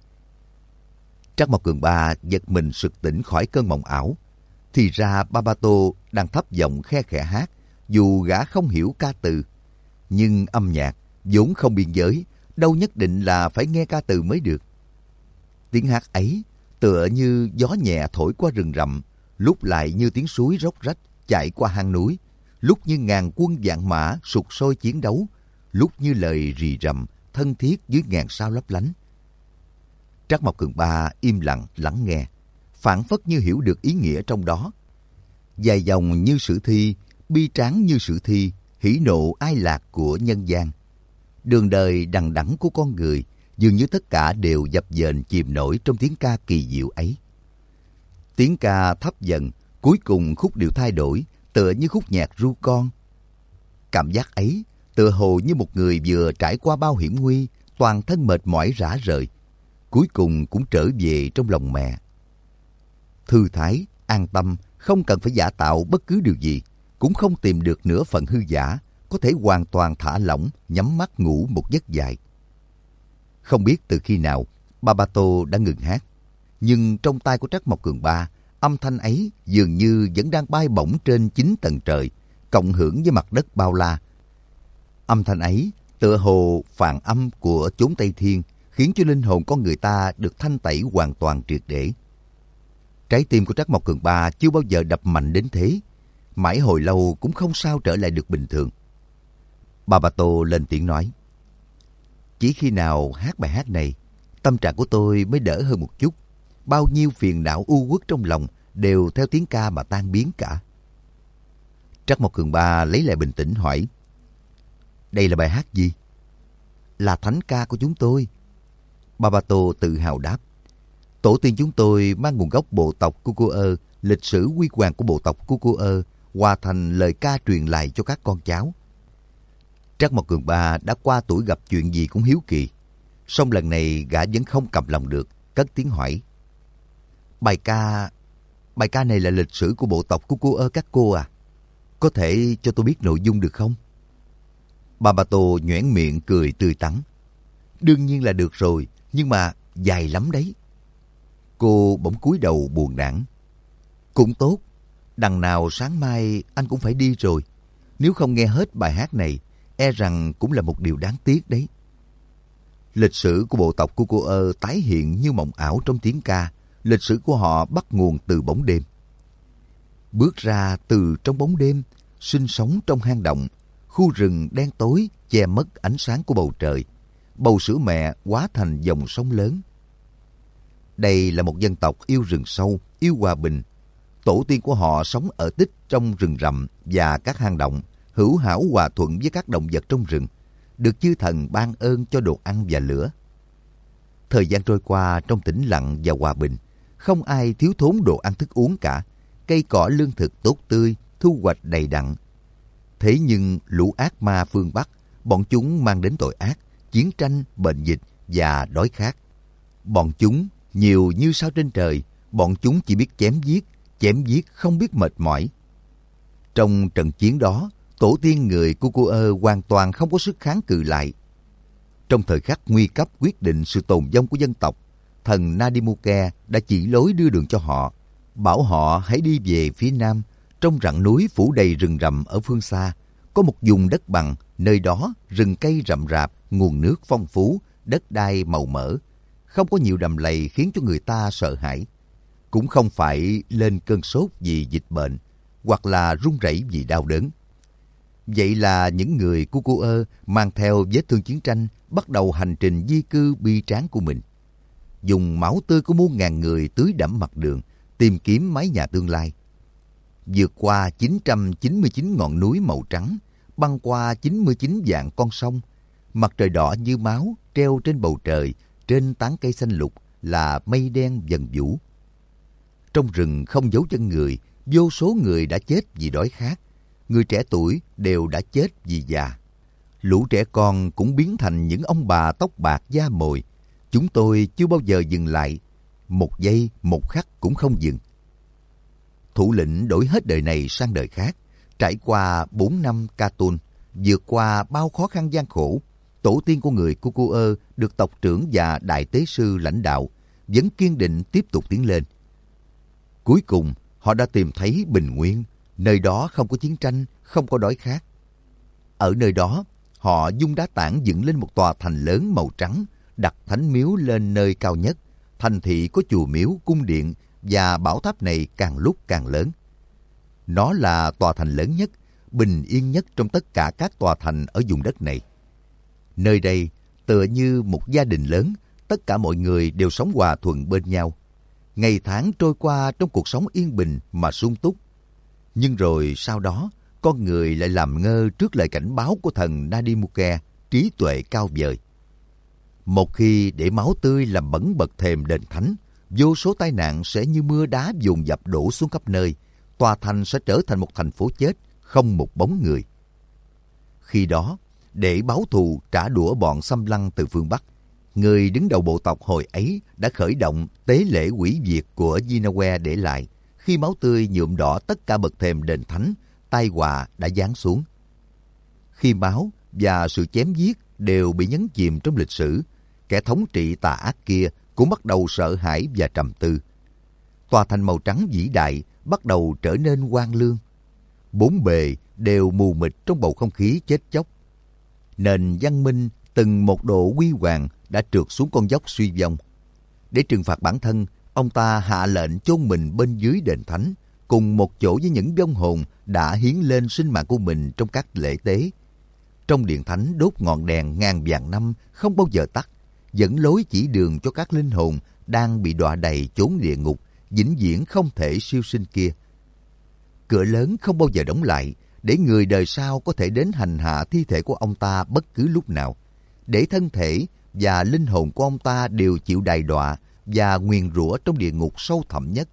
Trắc Mộc Cường Ba giật mình sực tỉnh khỏi cơn mộng ảo. Thì ra Babato đang thấp giọng khe khẽ hát, dù gã không hiểu ca từ. Nhưng âm nhạc vốn không biên giới, đâu nhất định là phải nghe ca từ mới được. Tiếng hát ấy tựa như gió nhẹ thổi qua rừng rậm, lúc lại như tiếng suối róc rách chảy qua hang núi, lúc như ngàn quân vạn mã sục sôi chiến đấu, lúc như lời rì rầm thân thiết dưới ngàn sao lấp lánh. Trắc Mộc Cường Ba im lặng lắng nghe, phảng phất như hiểu được ý nghĩa trong đó. Dài dòng như sử thi, bi tráng như sử thi, hỉ nộ ai lạc của nhân gian. Đường đời đằng đẵng của con người, dường như tất cả đều dập dềnh chìm nổi trong tiếng ca kỳ diệu ấy. Tiếng ca thấp dần, cuối cùng khúc điệu thay đổi, tựa như khúc nhạc ru con. Cảm giác ấy tựa hồ như một người vừa trải qua bao hiểm nguy, toàn thân mệt mỏi rã rời, cuối cùng cũng trở về trong lòng mẹ. Thư thái, an tâm, không cần phải giả tạo bất cứ điều gì, cũng không tìm được nửa phần hư giả, có thể hoàn toàn thả lỏng, nhắm mắt ngủ một giấc dài. Không biết từ khi nào, Babato đã ngừng hát, nhưng trong tai của Trắc Mộc Cường Ba, âm thanh ấy dường như vẫn đang bay bổng trên chín tầng trời, cộng hưởng với mặt đất bao la. Âm thanh ấy Tựa hồ phàn âm của chốn Tây Thiên khiến cho linh hồn con người ta được thanh tẩy hoàn toàn triệt để. Trái tim của Trắc Mộc Cường Ba chưa bao giờ đập mạnh đến thế, mãi hồi lâu cũng không sao trở lại được bình thường. Bà Bà Tô lên tiếng nói, chỉ khi nào hát bài hát này, tâm trạng của tôi mới đỡ hơn một chút. Bao nhiêu phiền não u uất trong lòng đều theo tiếng ca mà tan biến cả. Trắc Mộc Cường Ba lấy lại bình tĩnh hỏi, đây là bài hát gì? Là thánh ca của chúng tôi. Bà Bà Tô tự hào đáp, tổ tiên chúng tôi mang nguồn gốc bộ tộc Cu-cu-ơ, lịch sử huy hoàng của bộ tộc Cu-cu-ơ hòa thành lời ca truyền lại cho các con cháu. Trắc Mộc Cường Ba đã qua tuổi gặp chuyện gì cũng hiếu kỳ, song lần này gã vẫn không cầm lòng được, cất tiếng hỏi, bài ca bài ca này là lịch sử của bộ tộc Cu-cu-ơ các cô à? Có thể cho tôi biết nội dung được không? Bà Bà Tô nhoẻn miệng cười tươi tắn, đương nhiên là được rồi, nhưng mà dài lắm đấy. Cô bỗng cúi đầu buồn nản. Cũng tốt, đằng nào sáng mai anh cũng phải đi rồi. Nếu không nghe hết bài hát này, e rằng cũng là một điều đáng tiếc đấy. Lịch sử của bộ tộc Cu-cu-ơ tái hiện như mộng ảo trong tiếng ca. Lịch sử của họ bắt nguồn từ bóng đêm. Bước ra từ trong bóng đêm, sinh sống trong hang động, khu rừng đen tối che mất ánh sáng của bầu trời. Bầu sữa mẹ hóa thành dòng sông lớn. Đây là một dân tộc yêu rừng sâu, yêu hòa bình. Tổ tiên của họ sống ở tích trong rừng rậm và các hang động, hữu hảo hòa thuận với các động vật trong rừng, được chư thần ban ơn cho đồ ăn và lửa. Thời gian trôi qua trong tĩnh lặng và hòa bình, không ai thiếu thốn đồ ăn thức uống cả, cây cỏ lương thực tốt tươi, thu hoạch đầy đặn. Thế nhưng lũ ác ma phương Bắc, bọn chúng mang đến tội ác, chiến tranh, bệnh dịch và đói khát. Bọn chúng nhiều như sao trên trời, bọn chúng chỉ biết chém giết, chém giết không biết mệt mỏi. Trong trận chiến đó, tổ tiên người Cu-cu-ơ hoàn toàn không có sức kháng cự lại. Trong thời khắc nguy cấp quyết định sự tồn vong của dân tộc, thần Nadimuke đã chỉ lối đưa đường cho họ, bảo họ hãy đi về phía nam. Trong rặng núi phủ đầy rừng rậm ở phương xa, có một vùng đất bằng, nơi đó rừng cây rậm rạp, nguồn nước phong phú, đất đai màu mỡ, không có nhiều đầm lầy khiến cho người ta sợ hãi, cũng không phải lên cơn sốt vì dịch bệnh, hoặc là run rẩy vì đau đớn. Vậy là những người Cu-cu-ơ mang theo vết thương chiến tranh bắt đầu hành trình di cư bi tráng của mình. Dùng máu tươi của muôn ngàn người tưới đẫm mặt đường, tìm kiếm mái nhà tương lai. Vượt qua chín trăm chín mươi chín ngọn núi màu trắng, băng qua chín mươi chín vạn con sông, mặt trời đỏ như máu treo trên bầu trời, trên tán cây xanh lục là mây đen dần vũ. Trong rừng không dấu chân người, vô số người đã chết vì đói khát. Người trẻ tuổi đều đã chết vì già. Lũ trẻ con cũng biến thành những ông bà tóc bạc da mồi. Chúng tôi chưa bao giờ dừng lại, một giây, một khắc cũng không dừng. Thủ lĩnh đổi hết đời này sang đời khác, trải qua bốn năm ca tôn, vượt qua bao khó khăn gian khổ. Tổ tiên của người Cu-cu-ơ được tộc trưởng và đại tế sư lãnh đạo, vẫn kiên định tiếp tục tiến lên. Cuối cùng, họ đã tìm thấy bình nguyên, nơi đó không có chiến tranh, không có đói khát. Ở nơi đó, họ dung đá tảng dựng lên một tòa thành lớn màu trắng, đặt thánh miếu lên nơi cao nhất. Thành thị có chùa miếu, cung điện và bảo tháp này càng lúc càng lớn. Nó là tòa thành lớn nhất, bình yên nhất trong tất cả các tòa thành ở vùng đất này. Nơi đây tựa như một gia đình lớn, tất cả mọi người đều sống hòa thuận bên nhau. Ngày tháng trôi qua trong cuộc sống yên bình mà sung túc. Nhưng rồi sau đó, con người lại làm ngơ trước lời cảnh báo của thần Nadimuke, trí tuệ cao vời. Một khi để máu tươi làm bẩn bật thềm đền thánh, vô số tai nạn sẽ như mưa đá dồn dập đổ xuống khắp nơi. Tòa thành sẽ trở thành một thành phố chết, không một bóng người. Khi đó, để báo thù trả đũa bọn xâm lăng từ phương Bắc, người đứng đầu bộ tộc hồi ấy đã khởi động tế lễ hủy diệt của Yinawe để lại. Khi máu tươi nhuộm đỏ tất cả bậc thềm đền thánh, tai họa đã giáng xuống. Khi máu và sự chém giết đều bị nhấn chìm trong lịch sử, kẻ thống trị tà ác kia cũng bắt đầu sợ hãi và trầm tư. Tòa thành màu trắng vĩ đại bắt đầu trở nên hoang lương. Bốn bề đều mù mịt trong bầu không khí chết chóc. Nền văn minh từng một độ huy hoàng đã trượt xuống con dốc suy vong. Để trừng phạt bản thân, ông ta hạ lệnh chôn mình bên dưới đền thánh, cùng một chỗ với những vong hồn đã hiến lên sinh mạng của mình trong các lễ tế. Trong điện thánh đốt ngọn đèn ngàn vàng năm không bao giờ tắt, dẫn lối chỉ đường cho các linh hồn đang bị đọa đầy chốn địa ngục, vĩnh viễn không thể siêu sinh kia. Cửa lớn không bao giờ đóng lại, để người đời sau có thể đến hành hạ thi thể của ông ta bất cứ lúc nào, để thân thể và linh hồn của ông ta đều chịu đày đọa và nguyền rủa trong địa ngục sâu thẳm nhất.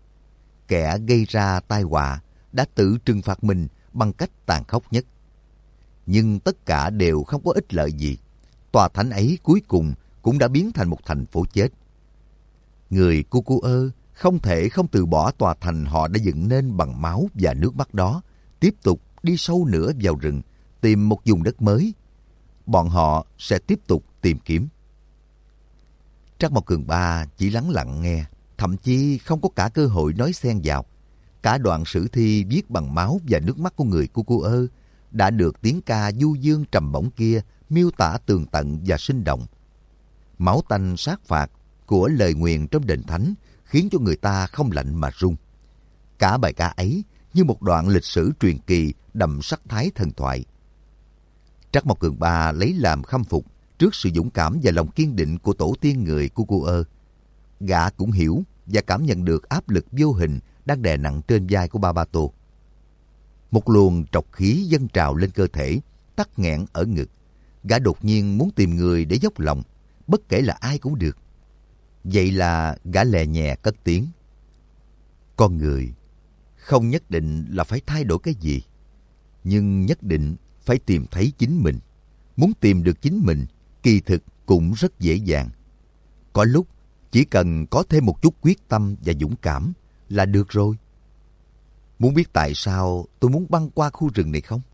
Kẻ gây ra tai họa đã tự trừng phạt mình bằng cách tàn khốc nhất. Nhưng tất cả đều không có ích lợi gì. Tòa thánh ấy cuối cùng cũng đã biến thành một thành phố chết. Người Cu-cu-ơ không thể không từ bỏ tòa thành họ đã dựng nên bằng máu và nước mắt đó, tiếp tục đi sâu nữa vào rừng, tìm một vùng đất mới. Bọn họ sẽ tiếp tục tìm kiếm. Trắc Mộc Cường Ba chỉ lắng lặng nghe, thậm chí không có cả cơ hội nói xen vào. Cả đoạn sử thi viết bằng máu và nước mắt của người Cu-cu-ơ đã được tiếng ca du dương trầm bổng kia miêu tả tường tận và sinh động. Máu tanh sát phạt của lời nguyền trong đền thánh khiến cho người ta không lạnh mà run. Cả bài ca ấy như một đoạn lịch sử truyền kỳ đậm sắc thái thần thoại. Trắc Mộc Cường Ba lấy làm khâm phục trước sự dũng cảm và lòng kiên định của tổ tiên người Cu-cu-ơ. Gã cũng hiểu và cảm nhận được áp lực vô hình đang đè nặng trên vai của Ba-ba-tô. Một luồng trọc khí dâng trào lên cơ thể, tắc nghẹn ở ngực. Gã đột nhiên muốn tìm người để dốc lòng, bất kể là ai cũng được. Vậy là gã lè nhẹ cất tiếng. Con người không nhất định là phải thay đổi cái gì, nhưng nhất định phải tìm thấy chính mình. Muốn tìm được chính mình, kỳ thực cũng rất dễ dàng. Có lúc chỉ cần có thêm một chút quyết tâm và dũng cảm là được rồi. Muốn biết tại sao tôi muốn băng qua khu rừng này không?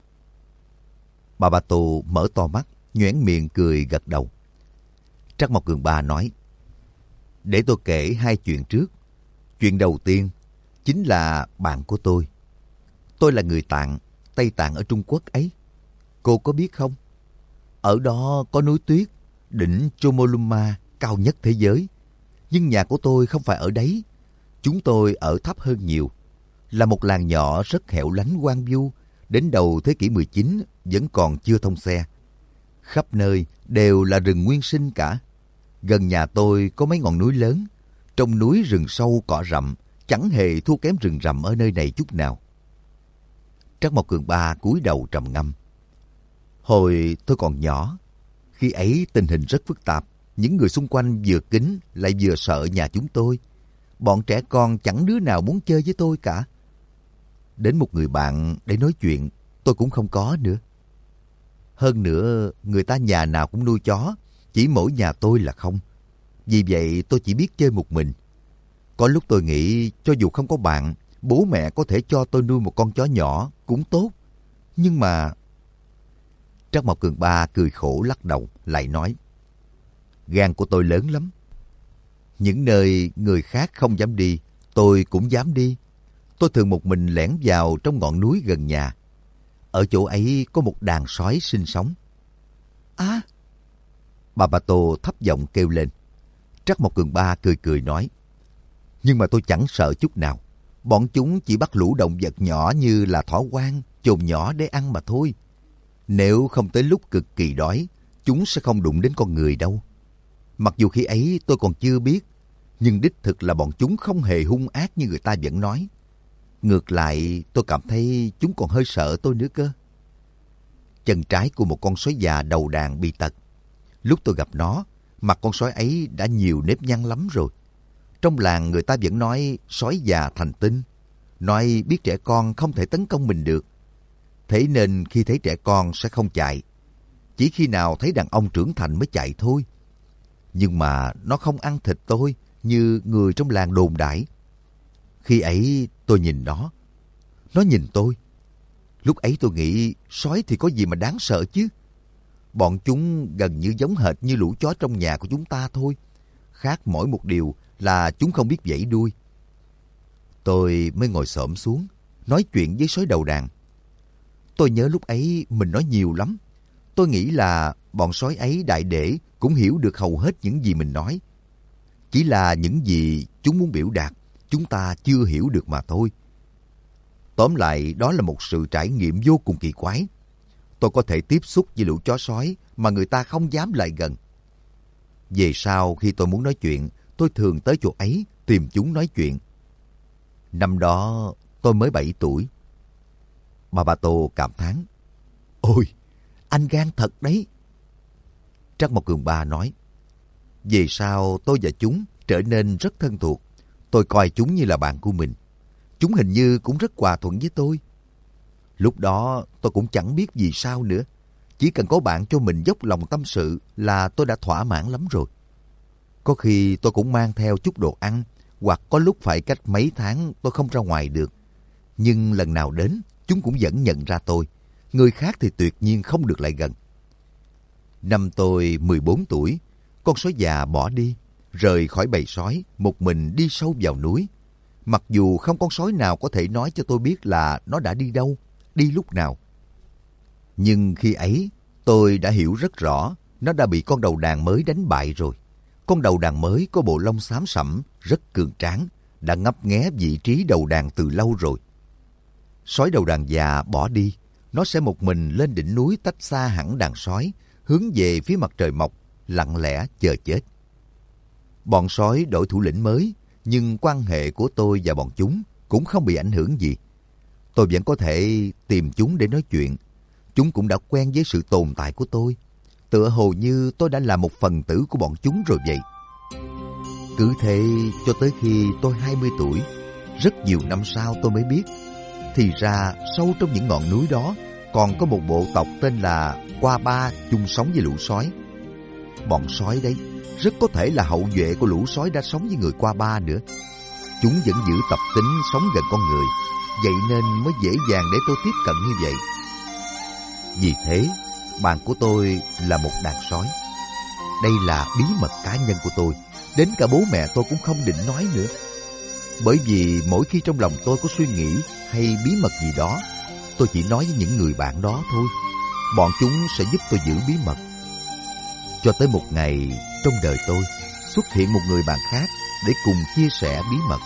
Ba-ba-tô mở to mắt, nhoẻn miệng cười gật đầu. Trắc Mộc Cường Ba nói, để tôi kể hai chuyện trước. Chuyện đầu tiên chính là bạn của tôi. Tôi là người Tạng, Tây Tạng ở Trung Quốc ấy. Cô có biết không? Ở đó có núi tuyết, đỉnh Chomolungma cao nhất thế giới. Nhưng nhà của tôi không phải ở đấy. Chúng tôi ở thấp hơn nhiều. Là một làng nhỏ rất hẻo lánh hoang vu. Đến đầu thế kỷ mười chín vẫn còn chưa thông xe. Khắp nơi đều là rừng nguyên sinh cả. Gần nhà tôi có mấy ngọn núi lớn. Trong núi rừng sâu cỏ rậm, chẳng hề thua kém rừng rậm ở nơi này chút nào. Trắc Mộc Cường Ba cúi đầu trầm ngâm. Hồi tôi còn nhỏ, khi ấy tình hình rất phức tạp. Những người xung quanh vừa kính lại vừa sợ nhà chúng tôi. Bọn trẻ con chẳng đứa nào muốn chơi với tôi cả. Đến một người bạn để nói chuyện, tôi cũng không có nữa. Hơn nữa, người ta nhà nào cũng nuôi chó, chỉ mỗi nhà tôi là không. Vì vậy tôi chỉ biết chơi một mình. Có lúc tôi nghĩ cho dù không có bạn, bố mẹ có thể cho tôi nuôi một con chó nhỏ cũng tốt. Nhưng mà... Trắc Mộc Cường Ba cười khổ lắc đầu, lại nói, gan của tôi lớn lắm. Những nơi người khác không dám đi, tôi cũng dám đi. Tôi thường một mình lẻn vào trong ngọn núi gần nhà. Ở chỗ ấy có một đàn sói sinh sống. À! Ba-ba-tô thấp giọng kêu lên. Trắc Mộc Cường Ba cười cười nói, nhưng mà tôi chẳng sợ chút nào. Bọn chúng chỉ bắt lũ động vật nhỏ như là thỏ hoang, chồn nhỏ để ăn mà thôi. Nếu không tới lúc cực kỳ đói, chúng sẽ không đụng đến con người đâu. Mặc dù khi ấy tôi còn chưa biết, nhưng đích thực là bọn chúng không hề hung ác như người ta vẫn nói. Ngược lại, tôi cảm thấy chúng còn hơi sợ tôi nữa cơ. Chân trái của một con sói già đầu đàn bị tật. Lúc tôi gặp nó, mặt con sói ấy đã nhiều nếp nhăn lắm rồi. Trong làng người ta vẫn nói sói già thành tinh, nói biết trẻ con không thể tấn công mình được. Thế nên khi thấy trẻ con sẽ không chạy. Chỉ khi nào thấy đàn ông trưởng thành mới chạy thôi. Nhưng mà nó không ăn thịt tôi như người trong làng đồn đãi. Khi ấy tôi nhìn nó, nó nhìn tôi. Lúc ấy tôi nghĩ sói thì có gì mà đáng sợ chứ. Bọn chúng gần như giống hệt như lũ chó trong nhà của chúng ta thôi. Khác mỗi một điều là chúng không biết vẫy đuôi. Tôi mới ngồi xổm xuống, nói chuyện với sói đầu đàn. Tôi nhớ lúc ấy mình nói nhiều lắm. Tôi nghĩ là bọn sói ấy đại để cũng hiểu được hầu hết những gì mình nói. Chỉ là những gì chúng muốn biểu đạt, chúng ta chưa hiểu được mà thôi. Tóm lại, đó là một sự trải nghiệm vô cùng kỳ quái. Tôi có thể tiếp xúc với lũ chó sói mà người ta không dám lại gần. Về sau, khi tôi muốn nói chuyện, tôi thường tới chỗ ấy tìm chúng nói chuyện. Năm đó, tôi mới bảy tuổi. Barbato cảm thán: "Ôi, anh gan thật đấy." Trắc Mộc Cường Ba nói: "Về sau, tôi và chúng trở nên rất thân thuộc. Tôi coi chúng như là bạn của mình. Chúng hình như cũng rất hòa thuận với tôi. Lúc đó, tôi cũng chẳng biết vì sao nữa. Chỉ cần có bạn cho mình dốc lòng tâm sự là tôi đã thỏa mãn lắm rồi. Có khi tôi cũng mang theo chút đồ ăn, hoặc có lúc phải cách mấy tháng tôi không ra ngoài được. Nhưng lần nào đến, chúng cũng vẫn nhận ra tôi. Người khác thì tuyệt nhiên không được lại gần." Năm tôi mười bốn tuổi, con sói già bỏ đi, rời khỏi bầy sói, một mình đi sâu vào núi. Mặc dù không con sói nào có thể nói cho tôi biết là nó đã đi đâu, đi lúc nào. Nhưng khi ấy, tôi đã hiểu rất rõ nó đã bị con đầu đàn mới đánh bại rồi. Con đầu đàn mới có bộ lông xám sẫm, rất cường tráng, đã ngấp nghé vị trí đầu đàn từ lâu rồi. Sói đầu đàn già bỏ đi, nó sẽ một mình lên đỉnh núi tách xa hẳn đàn sói, hướng về phía mặt trời mọc, lặng lẽ chờ chết. Bọn sói đổi thủ lĩnh mới, nhưng quan hệ của tôi và bọn chúng cũng không bị ảnh hưởng gì. Tôi vẫn có thể tìm chúng để nói chuyện. Chúng cũng đã quen với sự tồn tại của tôi. Tựa hồ như tôi đã là một phần tử của bọn chúng rồi vậy. Cứ thế cho tới khi tôi hai mươi tuổi, rất nhiều năm sau tôi mới biết. Thì ra sâu trong những ngọn núi đó còn có một bộ tộc tên là Qua Ba chung sống với lũ sói. Bọn sói đấy rất có thể là hậu duệ của lũ sói đã sống với người Qua Ba nữa. Chúng vẫn giữ tập tính sống gần con người, vậy nên mới dễ dàng để tôi tiếp cận như vậy. Vì thế, bạn của tôi là một đàn sói. Đây là bí mật cá nhân của tôi, đến cả bố mẹ tôi cũng không định nói nữa. Bởi vì mỗi khi trong lòng tôi có suy nghĩ hay bí mật gì đó, tôi chỉ nói với những người bạn đó thôi. Bọn chúng sẽ giúp tôi giữ bí mật. Cho tới một ngày trong đời tôi xuất hiện một người bạn khác để cùng chia sẻ bí mật.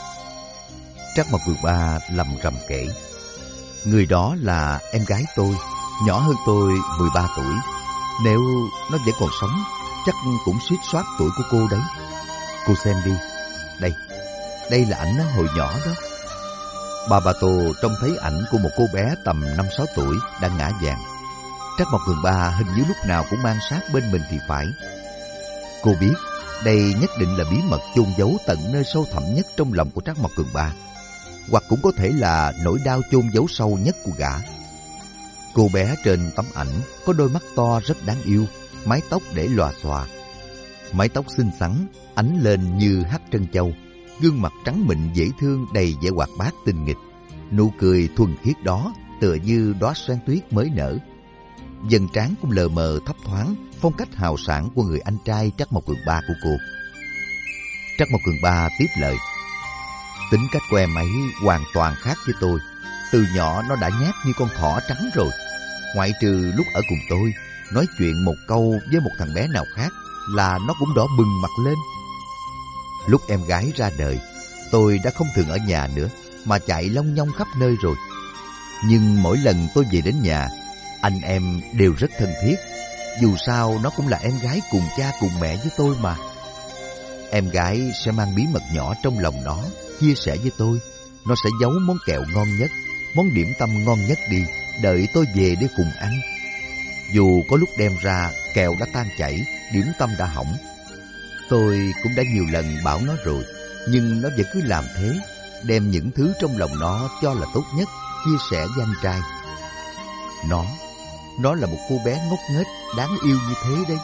Trắc Mộc Cường Ba lầm rầm kể: "Người đó là em gái tôi, nhỏ hơn tôi mười ba tuổi. Nếu nó vẫn còn sống, chắc cũng suýt soát tuổi của cô đấy. Cô xem đi, đây, đây là ảnh nó hồi nhỏ đó." Barbato trông thấy ảnh của một cô bé tầm năm sáu tuổi đang ngã vàng. Trắc Mộc Cường Ba hình như lúc nào cũng mang sát bên mình thì phải. Cô biết đây nhất định là bí mật chôn giấu tận nơi sâu thẳm nhất trong lòng của Trắc Mộc Cường Ba, hoặc cũng có thể là nỗi đau chôn giấu sâu nhất của gã. Cô bé trên tấm ảnh có đôi mắt to rất đáng yêu, mái tóc để lòa xòa. Mái tóc xinh xắn, ánh lên như hắc trân châu, gương mặt trắng mịn dễ thương đầy vẻ hoạt bát tinh nghịch. Nụ cười thuần khiết đó tựa như đóa xoan tuyết mới nở. Dần trán cũng lờ mờ thấp thoáng phong cách hào sảng của người anh trai Trắc Mộc Cường Ba của cô. Trắc Mộc Cường Ba tiếp lời: "Tính cách của em ấy hoàn toàn khác với tôi. Từ nhỏ nó đã nhát như con thỏ trắng rồi. Ngoại trừ lúc ở cùng tôi, nói chuyện một câu với một thằng bé nào khác là nó cũng đỏ bừng mặt lên. Lúc em gái ra đời, tôi đã không thường ở nhà nữa, mà chạy lông nhông khắp nơi rồi. Nhưng mỗi lần tôi về đến nhà, anh em đều rất thân thiết. Dù sao nó cũng là em gái cùng cha cùng mẹ với tôi mà. Em gái sẽ mang bí mật nhỏ trong lòng nó, chia sẻ với tôi. Nó sẽ giấu món kẹo ngon nhất, món điểm tâm ngon nhất đi, đợi tôi về để cùng ăn. Dù có lúc đem ra, kẹo đã tan chảy, điểm tâm đã hỏng. Tôi cũng đã nhiều lần bảo nó rồi, nhưng nó vẫn cứ làm thế, đem những thứ trong lòng nó cho là tốt nhất, chia sẻ với anh trai. Nó, nó là một cô bé ngốc nghếch, đáng yêu như thế đấy."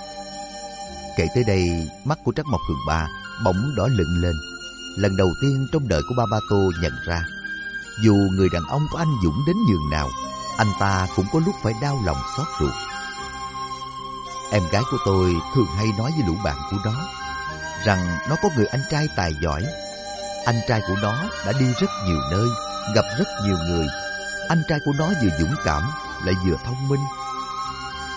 Kể tới đây, mắt của Trắc Mộc Cường Ba bỗng đỏ lựng lên. Lần đầu tiên trong đời của Barbato nhận ra, dù người đàn ông có anh dũng đến nhường nào, anh ta cũng có lúc phải đau lòng xót ruột. Em gái của tôi thường hay nói với lũ bạn của nó rằng nó có người anh trai tài giỏi. Anh trai của nó đã đi rất nhiều nơi, gặp rất nhiều người. Anh trai của nó vừa dũng cảm lại vừa thông minh.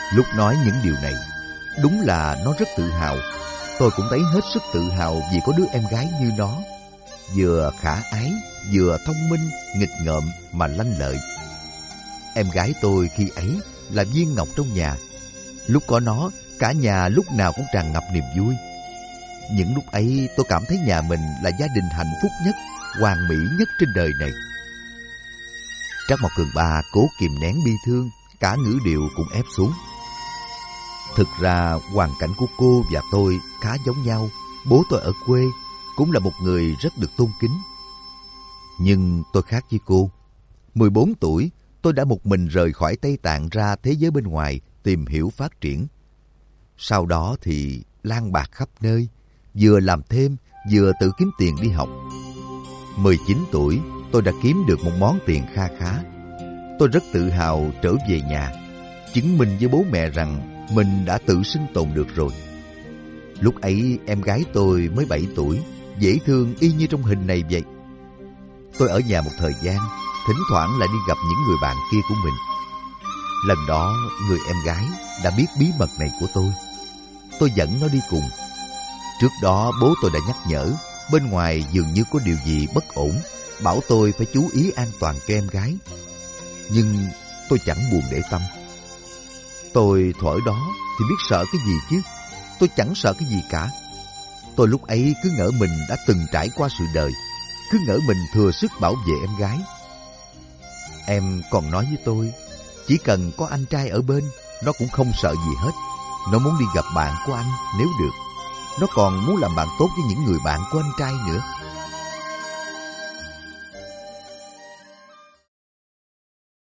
Lúc nói những điều này, đúng là nó rất tự hào. Tôi cũng thấy hết sức tự hào vì có đứa em gái như nó. Vừa khả ái, vừa thông minh, nghịch ngợm mà lanh lợi. Em gái tôi khi ấy là viên ngọc trong nhà. Lúc có nó, cả nhà lúc nào cũng tràn ngập niềm vui. Những lúc ấy tôi cảm thấy nhà mình là gia đình hạnh phúc nhất, hoàn mỹ nhất trên đời này. Trác Mộc Cường Ba cố kìm nén bi thương, cả ngữ điệu cũng ép xuống. Thực ra hoàn cảnh của cô và tôi khá giống nhau. Bố tôi ở quê, cũng là một người rất được tôn kính. Nhưng tôi khác với cô. mười bốn tuổi, tôi đã một mình rời khỏi Tây Tạng ra thế giới bên ngoài tìm hiểu phát triển. Sau đó thì lang bạc khắp nơi, vừa làm thêm, vừa tự kiếm tiền đi học. mười chín tuổi, tôi đã kiếm được một món tiền kha khá. Tôi rất tự hào trở về nhà, chứng minh với bố mẹ rằng mình đã tự sinh tồn được rồi. Lúc ấy em gái tôi mới bảy tuổi, dễ thương y như trong hình này vậy. Tôi ở nhà một thời gian, thỉnh thoảng lại đi gặp những người bạn kia của mình. Lần đó, người em gái đã biết bí mật này của tôi. Tôi dẫn nó đi cùng. Trước đó bố tôi đã nhắc nhở, bên ngoài dường như có điều gì bất ổn, bảo tôi phải chú ý an toàn cho em gái. Nhưng tôi chẳng buồn để tâm. Tôi thuở đó thì biết sợ cái gì chứ. Tôi chẳng sợ cái gì cả. Tôi lúc ấy cứ ngỡ mình đã từng trải qua sự đời, cứ ngỡ mình thừa sức bảo vệ em gái. Em còn nói với tôi, chỉ cần có anh trai ở bên, nó cũng không sợ gì hết. Nó muốn đi gặp bạn của anh nếu được. Nó còn muốn làm bạn tốt với những người bạn của anh trai nữa.